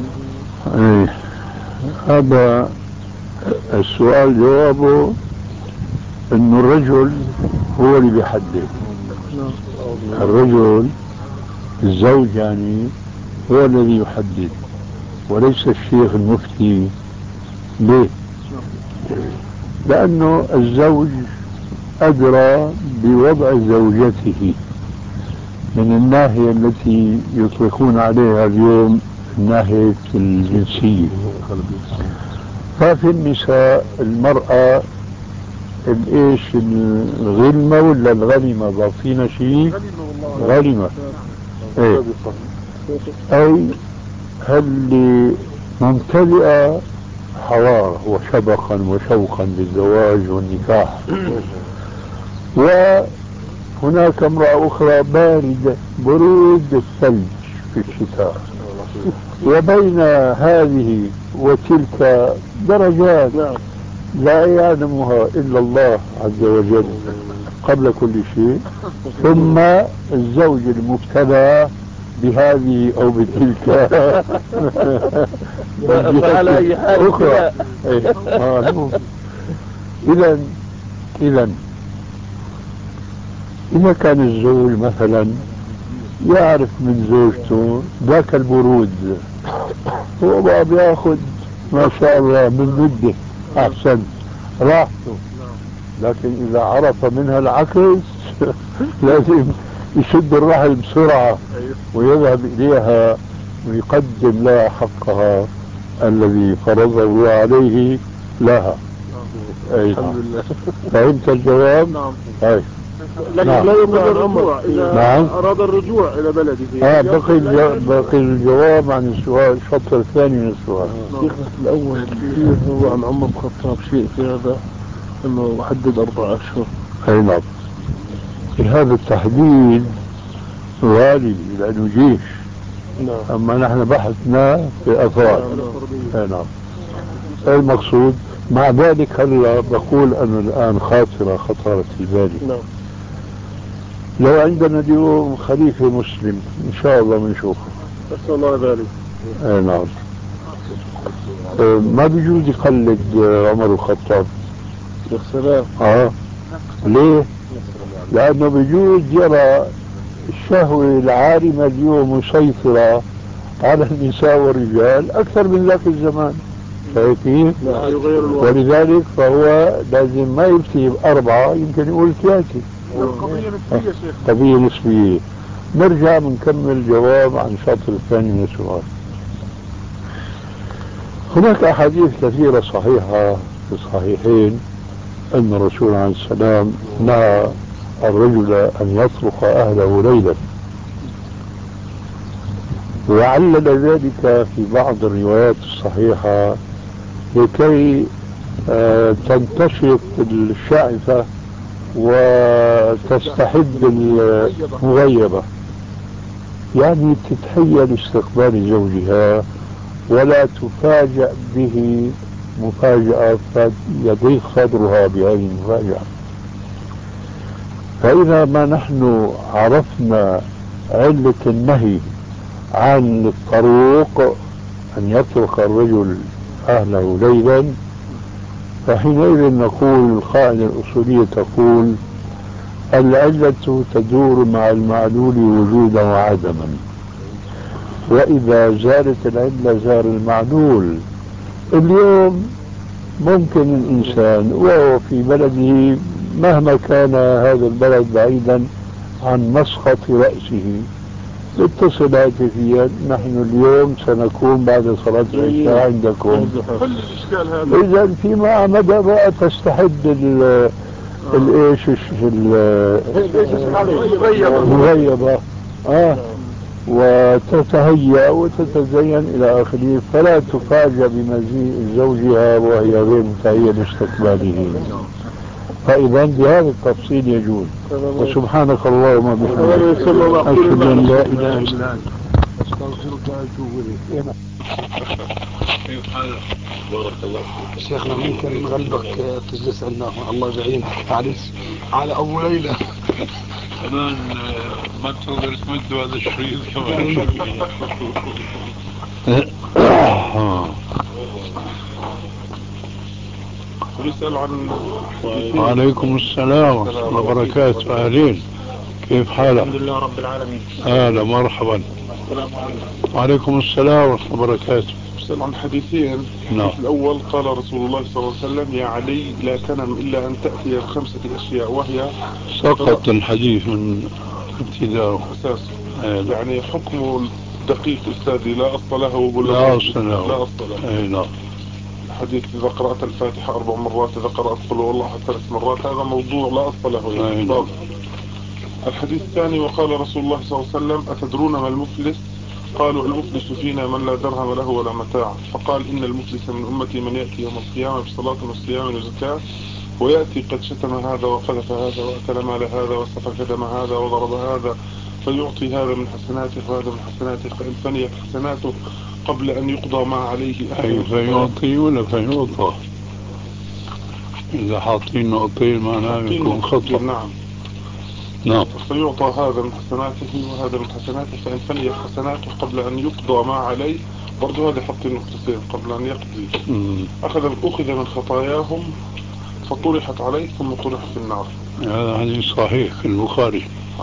[SPEAKER 3] هذا السؤال جوابه إنه الرجل هو اللي بيحدد. الرجل الزوج يعني هو الذي يحدد وليس الشيخ المفتي. ليه؟ لأنه الزوج أدرى بوضع زوجته من الناحية التي يطلقون عليها اليوم الناحية الجنسية. ففي النساء المرأة الايش الغلمة ولا الغنمة؟ ضافين شيء غنمة. ايه اي هل ممتلئة حرارة وشبقا وشوقا للزواج والنكاح. وهناك امرأة أخرى باردة برود الثلج في الشتاء. وبين هذه وتلك درجات لا يعلمها إلا الله عز وجل قبل كل شيء. ثم الزوج المبتلى بهذه أو بتلك
[SPEAKER 4] فعلى أي حال
[SPEAKER 3] أخرى. إذا كان الزوج مثلا يعرف من زوجته ذاك البرود، هو بقى بياخذ ما شاء الله من بده أحسن راحته. لكن إذا عرف منها العكس لازم يشد الرحل بسرعة ويذهب إليها ويقدم لها حقها الذي فرضه الله عليه لها.
[SPEAKER 4] الحمد لله.
[SPEAKER 3] فهمت الجواب؟
[SPEAKER 4] نعم.
[SPEAKER 3] أي.
[SPEAKER 4] لكن
[SPEAKER 3] نعم.
[SPEAKER 4] لا يمكن الرجوع إذا
[SPEAKER 3] نعم.
[SPEAKER 4] أراد الرجوع إلى بلده.
[SPEAKER 3] باقي الجواب عن السؤال، الشطر الثاني من السؤال.
[SPEAKER 4] شيخنا الأول هو عن عمر بن الخطاب شيء في هذا أنه حدد 4 أشهر.
[SPEAKER 3] أي نعم. هذا التحديد غالي لأنه جيش.
[SPEAKER 4] نعم.
[SPEAKER 3] أما نحن بحثنا في أفراد. أي نعم. المقصود مع ذلك هلا بقول أنه الآن خاطرة خطرت في بالي.
[SPEAKER 4] نعم.
[SPEAKER 3] لو عندنا اليوم خليفة مسلم إن شاء الله بنشوفه.
[SPEAKER 4] أسأل الله ذلك.
[SPEAKER 3] أي نعم. ما بيجوز يقلد عمر الخطاب.
[SPEAKER 4] يا سلام.
[SPEAKER 3] ليه؟ لأنه بيجوز يرى الشهوة العارمة اليوم مسيطرة على النساء والرجال أكثر من ذاك الزمان. شايفين؟ ولذلك فهو لازم ما يفتي ب4، يمكن يقول 3.
[SPEAKER 2] قضية نسبية شيخ.
[SPEAKER 3] قضية نسبية. نرجع بنكمل جواب عن الشطر الثاني من السؤال. هناك أحاديث كثيرة صحيحة في الصحيحين أن الرسول عليه السلام نهى الرجل أن يطرق أهله ليلا، وعلل ذلك في بعض الروايات الصحيحة لكي تنتشط الشعثة وتستحد المغيبة، يعني تتحيل استقبال زوجها ولا تفاجأ به مفاجأة يضيق صدرها بهذه المفاجأة. فإذا ما نحن عرفنا علة النهي عن الطروق أن يطرق الرجل أهله ليلا، فحينئذ نقول القاعدة الأصولية تقول العلة تدور مع المعلول وجودا وعدما، وإذا زالت العلة زال المعلول. اليوم ممكن الإنسان وهو في بلده مهما كان هذا البلد بعيدا عن مسقط رأسه اتصل هاتفيا، نحن اليوم سنكون بعد صلاة العشاء عندكم.
[SPEAKER 2] كل الإشكال هذا.
[SPEAKER 3] إذا فيما مدى بقى تستحد المغيبة وتتهيأ وتتزين إلى آخره، فلا تفاجأ بمجيء زوجها وهي غير متهيئة لاستقباله. فإذا بهذا التفصيل يجوز. وسبحانك اللهم وبحمدك أشهد أن لا إله إلا أنت أستغفرك وأتوب إليك.
[SPEAKER 1] بارك الله فيك. شيخنا ممكن نغلبك تجلس عندنا الله يعينك معلش على أبو ليلى
[SPEAKER 7] كمان ما تقدر تمد هذا الشريط كمان.
[SPEAKER 2] ونسأل عن
[SPEAKER 3] وعليكم السلام ورحمة الله وبركاته. أهلين، كيف حالك؟
[SPEAKER 6] الحمد لله رب العالمين.
[SPEAKER 3] أهلا مرحبا.
[SPEAKER 2] السلام عليكم.
[SPEAKER 3] وعليكم السلام ورحمة الله وبركاته.
[SPEAKER 2] نسأل عن حديثين.
[SPEAKER 3] نعم.
[SPEAKER 2] الأول قال رسول الله صلى الله عليه وسلم يا علي لا تنم إلا أن تأتي ب5 أشياء، وهي
[SPEAKER 3] سقط الحديث من ابتداء
[SPEAKER 2] أساسه. يعني حكم دقيق أستاذي لا أصل له
[SPEAKER 3] لا أصل له.
[SPEAKER 2] لا أصل له.
[SPEAKER 3] أي نعم.
[SPEAKER 2] الحديث إذا قرأت الفاتحة 4 مرات، إذا قرأت قل هو الله 3 مرات، هذا موضوع لا أصل له يعني.
[SPEAKER 3] نعم.
[SPEAKER 2] الحديث الثاني وقال رسول الله صلى الله عليه وسلم أتدرون ما المفلس؟
[SPEAKER 8] قالوا المفلس فينا من لا درهم له ولا متاع، فقال إن المفلس من أمتي من يأتي يوم القيامة بصلاة وصيام وزكاة ويأتي قد شتم هذا وقذف هذا وأكل مال هذا وسفك دم هذا وضرب هذا، فيعطي هذا من حسناته وهذا من حسناته، فإن فنيت حسناته قبل أن يقضى ما عليه
[SPEAKER 3] أي فيعطي ولا فيعطى؟ إذا حاطين نقطين معناه يكون خطأ.
[SPEAKER 8] نعم
[SPEAKER 3] نعم.
[SPEAKER 8] فيعطى هذا من حسناته وهذا من حسناته، فإن فنيت حسناته قبل أن يقضى ما عليه، برضو هذا حاطين نقطتين قبل أن يقضي، أخذ من خطاياهم فطرحت عليه ثم طرح في النار.
[SPEAKER 3] هذا حديث صحيح في البخاري.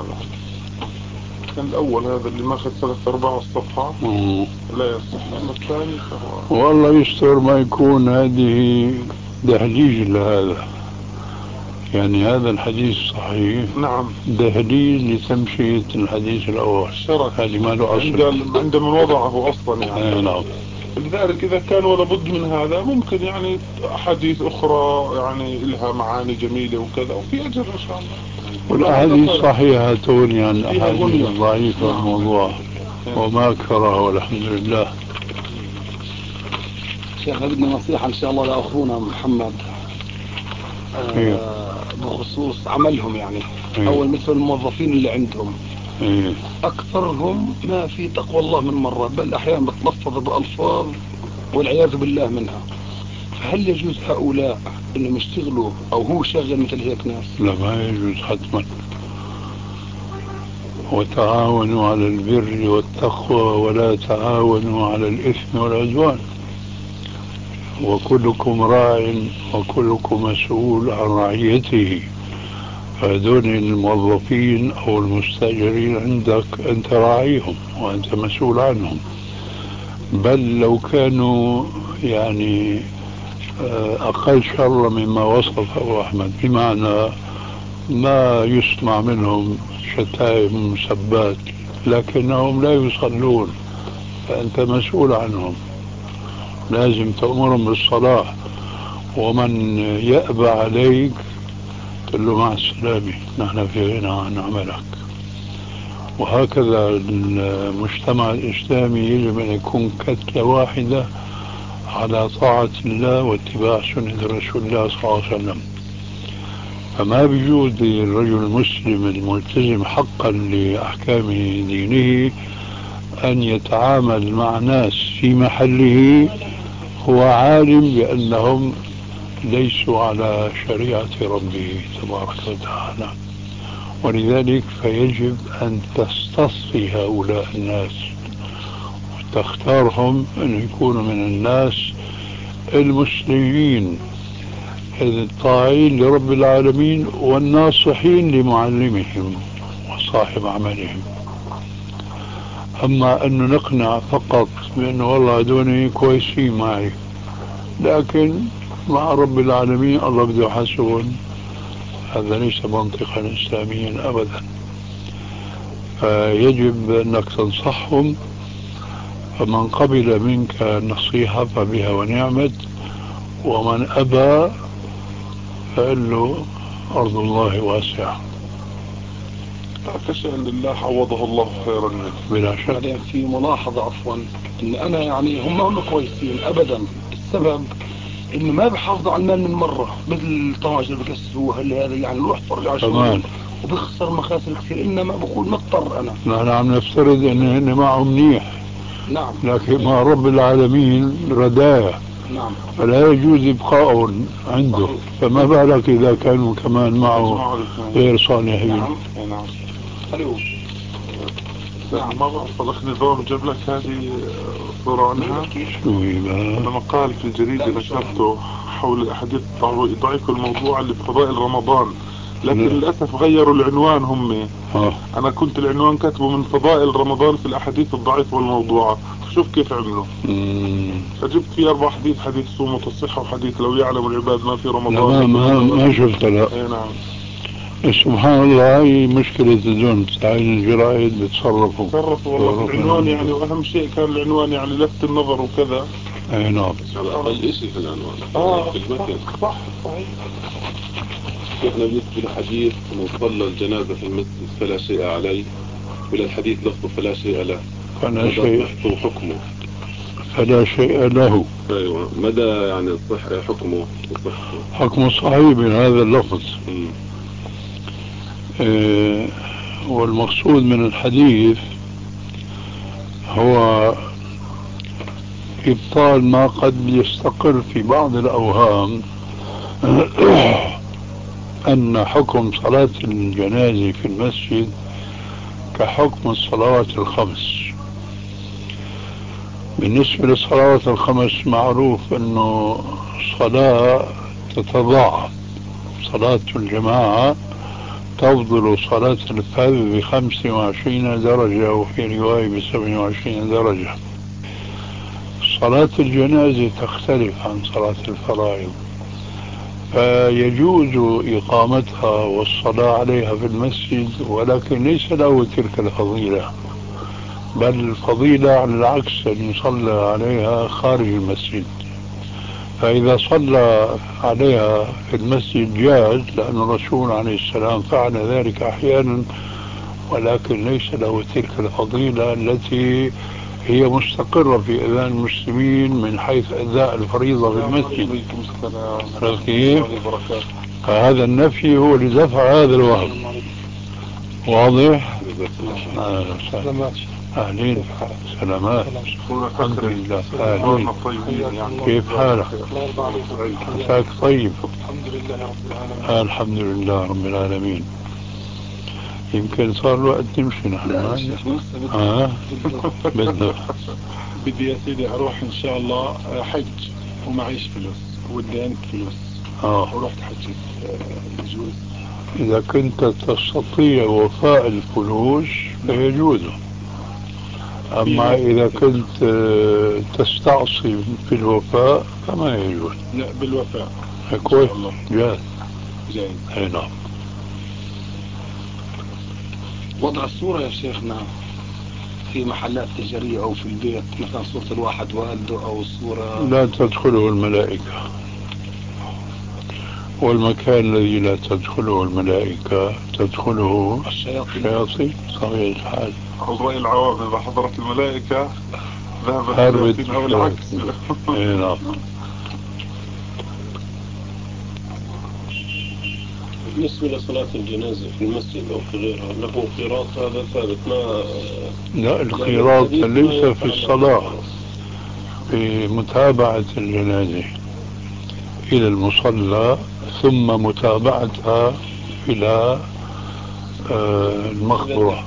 [SPEAKER 8] كان الأول هذا اللي ماخذ 3/4 الصفحة لا يصح، أما الثاني فهو
[SPEAKER 3] والله يستر ما يكون هذه دهليج لهذا، يعني هذا الحديث صحيح.
[SPEAKER 8] نعم.
[SPEAKER 3] دهليج لتمشية الحديث الأول.
[SPEAKER 8] شرط
[SPEAKER 3] هذه ما له أصل
[SPEAKER 8] عند من وضعه أصلا يعني.
[SPEAKER 3] نعم.
[SPEAKER 8] لذلك إذا كان ولا بد من هذا ممكن يعني أحاديث أخرى يعني لها معاني جميلة وكذا وفي أجر إن شاء الله.
[SPEAKER 3] والأحاديث صحيحة تغني عن الأحاديث الضعيفة الموضوع وما أكثرها والحمد لله.
[SPEAKER 1] شيخ بدنا نصيحة إن شاء الله لأخونا محمد بخصوص عملهم يعني. أول مثل الموظفين اللي عندهم أكثرهم ما في تقوى الله من مرة، بل أحيانا بتلفظ بألفاظ والعياذ بالله منها. فهل يجوز هؤلاء إنهم يشتغلوا أو هو شاغل مثل هيك ناس؟
[SPEAKER 3] لا ما يجوز حتما. وتعاونوا على البر والتقوى ولا تعاونوا على الإثم والعدوان، وكلكم راع وكلكم مسؤول عن رعيته. فهذول الموظفين أو المستأجرين عندك أنت راعيهم وأنت مسؤول عنهم، بل لو كانوا يعني أقل شر مما وصفه أحمد، بمعنى ما يسمع منهم شتائم مسبات لكنهم لا يصلون، فأنت مسؤول عنهم، لازم تأمرهم بالصلاة، ومن يأبى عليك قل له مع السلامة نحن في غنى عن عملك. وهكذا المجتمع الإسلامي يجب أن يكون كتلة واحدة على طاعة الله واتباع سنة رسول الله صلى الله عليه وسلم. فما بيجوز للرجل المسلم الملتزم حقا لأحكام دينه أن يتعامل مع ناس في محله هو عالم بأنهم ليسوا على شريعة ربه تبارك وتعالى. ولذلك فيجب أن تستصفي هؤلاء الناس وتختارهم أن يكونوا من الناس المسلمين الطاعين لرب العالمين والناصحين لمعلمهم وصاحب عملهم. أما أن نقنع فقط بأنه والله هذول كويسين معي لكن مع رب العالمين الله بده يحاسبهم، هذا ليس منطقا إسلاميا أبدا. فيجب أنك تنصحهم، فمن قبل منك النصيحة فبها ونعمت، ومن أبى فقال له أرض الله واسعة.
[SPEAKER 8] فشأن لله عوضه الله خيرا منه
[SPEAKER 3] بلا شك.
[SPEAKER 1] بعدين في ملاحظة عفوا إن أنا يعني هم كويسين أبدا، السبب إنه ما بحافظوا على المال من مرة، مثل الطواجر بكسروها هذا يعني روح فرجع شغل وبخسر مخاسر كثير، إنما بقول مضطر أنا.
[SPEAKER 3] نحن عم نفترض إن معه منيح.
[SPEAKER 1] نعم.
[SPEAKER 3] لكن مع رب العالمين رداية.
[SPEAKER 1] نعم.
[SPEAKER 3] فلا يجوز إبقاء عنده، فما بالك إذا كانوا كمان معه غير صالحين.
[SPEAKER 8] نعم. نعم. حلو. نعم. ما بعرف الأخ نظام جاب لك هذه صورة عنها.
[SPEAKER 3] شو هي بقى؟
[SPEAKER 8] هذا مقال في الجريدة نشرته حول الأحاديث ضعيف الموضوع اللي في فضائل رمضان، لكن للأسف غيروا العنوان هم. أنا كنت العنوان كاتبه من فضائل رمضان في الأحاديث الضعيفة والموضوعة، شوف كيف عملوا. فجبت فيه 4 حديث: حديث صوم وتصحة، وحديث لو يعلم العباد ما في رمضان.
[SPEAKER 3] ما شفت. لا.
[SPEAKER 8] نعم.
[SPEAKER 3] سبحان الله، هاي مشكلة الزون، هاي الجرائد بتصرفوا
[SPEAKER 8] والله في العنوان يعني، وأهم شيء كان العنوان يعني لفت النظر وكذا.
[SPEAKER 3] أي نعم.
[SPEAKER 9] هذا أقل شيء في العنوان. في المتن.
[SPEAKER 8] صح صحيح.
[SPEAKER 9] احنا بالنسبة للحديث من صلى الجنازة في المسجد فلا شيء عليه، ولا الحديث لفظه فلا شيء له،
[SPEAKER 3] فلا شيء
[SPEAKER 9] حكمه
[SPEAKER 3] فلا شيء له.
[SPEAKER 9] ايوه مدى يعني حكمه وصحته.
[SPEAKER 3] حكمه صحيح بهذا اللفظ. والمقصود من الحديث هو إبطال ما قد يستقر في بعض الأوهام أن حكم صلاة الجنازة في المسجد كحكم الصلوات الخمس. بالنسبة للصلوات الخمس معروف أنه صلاة تتضاعف. صلاة الجماعة تفضل صلاة الفرد ب25 درجة وفي رواية ب27 درجة. صلاة الجنازة تختلف عن صلاة الفرائض، فيجوز إقامتها والصلاة عليها في المسجد، ولكن ليس له تلك الفضيلة، بل الفضيلة على العكس أن يصلى عليها خارج المسجد. فإذا صلى عليها في المسجد جاز، لأن الرسول عليه السلام فعل ذلك أحيانا، ولكن ليس له تلك الفضيلة التي هي مستقرة في أذهان المسلمين من حيث أداء الفريضة في المسجد. كيف؟ فهذا النفي هو لدفع هذا الوهم. واضح؟ أهلين سلامات. الحمد لله. أهلين كيف حالك؟ عساك طيب؟ الحمد لله رب العالمين. يمكن صار الوقت نمشي نحن.
[SPEAKER 8] بدي يا سيدي اروح ان شاء الله حج ومعيش فلوس ودي انت فلوس ورحت حجت يجوز؟
[SPEAKER 3] اذا كنت تستطيع وفاء الفلوس فيجوز، اما اذا كنت تستعصي في الوفاء فما يجوز.
[SPEAKER 8] لا بالوفاء
[SPEAKER 3] كويس. جاهز.
[SPEAKER 8] اي
[SPEAKER 3] نعم.
[SPEAKER 6] وضع الصورة يا شيخنا في محلات تجارية أو في البيت، مثلا صورة الواحد والده أو صورة
[SPEAKER 3] لا تدخله الملائكة، والمكان الذي لا تدخله الملائكة تدخله الشياطين. صحيح الحال.
[SPEAKER 8] رأي العوام إذا حضرت الملائكة ذهبت الشياطين أو العكس.
[SPEAKER 3] نعم.
[SPEAKER 9] بالنسبة لصلاة الجنازة في المسجد أو في غيرها له قيراط هذا ثابت؟ ما
[SPEAKER 3] لا، القيراط ليس في الصلاة، في متابعة الجنازة إلى المصلى ثم متابعتها إلى المقبرة.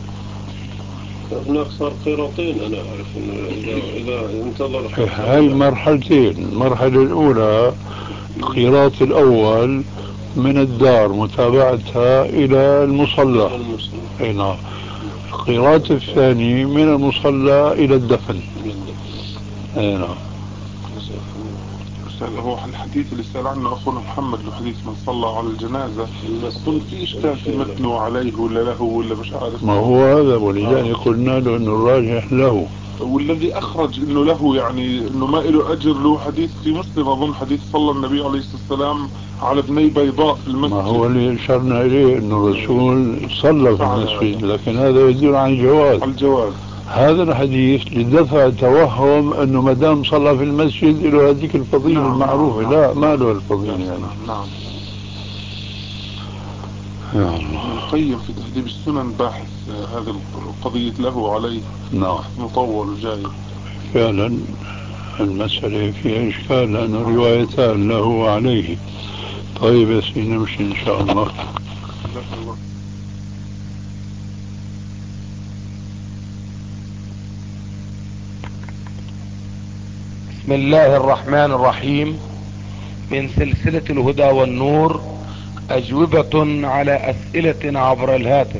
[SPEAKER 9] هناك صار قيراطين. أنا أعرف إنه إذا انتظر
[SPEAKER 3] هاي مرحلتين. المرحلة الأولى القيراط الأول من الدار متابعتها إلى المصلى. أي نعم. القيراط الثاني من المصلى إلى الدفن. أي نعم.
[SPEAKER 8] هو الحديث اللي سأل عنه أخونا محمد، الحديث من صلى على الجنازة، أظن في إشكال في متنه عليه ولا له ولا مش عارف.
[SPEAKER 3] ما هو هذا، ولذلك قلنا له إنه الراجح له.
[SPEAKER 8] والذي أخرج إنه له يعني إنه ما له أجر له حديث في مسلم، أظن حديث صلى النبي عليه الصلاة والسلام على ابني بيضاء في المسجد. ما
[SPEAKER 3] هو اللي أشرنا إليه إنه الرسول صلى في المسجد، لكن هذا يدل عن الجواز.
[SPEAKER 8] الجواز.
[SPEAKER 3] هذا الحديث لدفع توهم انه ما دام صلى في المسجد له هذيك الفضيله. نعم المعروفه. نعم. لا ما له الفضيله. يعني
[SPEAKER 8] نعم. ابن القيم في تهذيب السنن باحث هذه القضيه له عليه.
[SPEAKER 3] نعم.
[SPEAKER 8] مطول وجاي.
[SPEAKER 3] فعلا المساله فيها اشكال لانه روايتان له وعليه. طيب يا سيدي نمشي ان شاء الله.
[SPEAKER 1] بسم الله الرحمن الرحيم. من سلسلة الهدى والنور، أجوبة على أسئلة عبر الهاتف.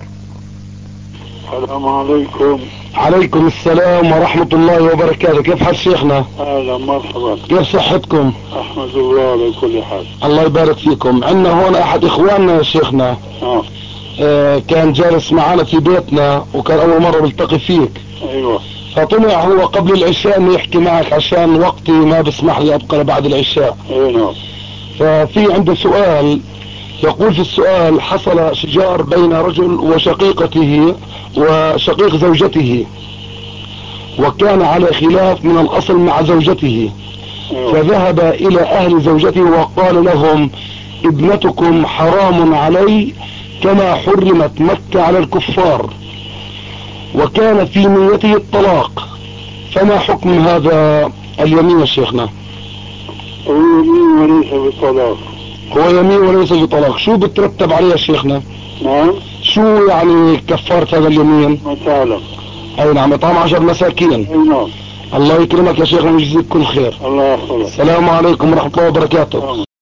[SPEAKER 3] السلام عليكم.
[SPEAKER 6] عليكم السلام ورحمة الله وبركاته. كيف حال شيخنا؟
[SPEAKER 3] أهلا مرحبا.
[SPEAKER 6] كيف صحتكم؟
[SPEAKER 3] أحمد الله على كل حال.
[SPEAKER 6] الله يبارك فيكم. عندنا هون أحد إخواننا يا شيخنا كان جالس معنا في بيتنا وكان أول مرة بلتقي فيك.
[SPEAKER 3] أيوة.
[SPEAKER 6] فطلع هو قبل العشاء انه يحكي معك عشان وقتي ما بسمح لي ابقى بعد العشاء.
[SPEAKER 3] نعم.
[SPEAKER 6] ففي عنده سؤال، يقول في السؤال: حصل شجار بين رجل وشقيقته وشقيق زوجته،
[SPEAKER 1] وكان على خلاف من الأصل مع زوجته، فذهب إلى أهل زوجته وقال لهم ابنتكم حرام علي كما حرمت مكة على الكفار، وكان في نيته الطلاق، فما حكم هذا اليمين يا شيخنا؟
[SPEAKER 3] هو يمين وليس بطلاق.
[SPEAKER 1] هو يمين وليس بطلاق، شو بترتب عليه يا شيخنا؟
[SPEAKER 3] نعم.
[SPEAKER 1] شو يعني كفارة هذا اليمين؟
[SPEAKER 3] مطالق.
[SPEAKER 1] اي نعم، اطعام 10 مساكين.
[SPEAKER 3] نعم.
[SPEAKER 1] الله يكرمك يا شيخنا ويجزيك كل خير.
[SPEAKER 3] الله يحفظك.
[SPEAKER 1] السلام عليكم ورحمة الله وبركاته.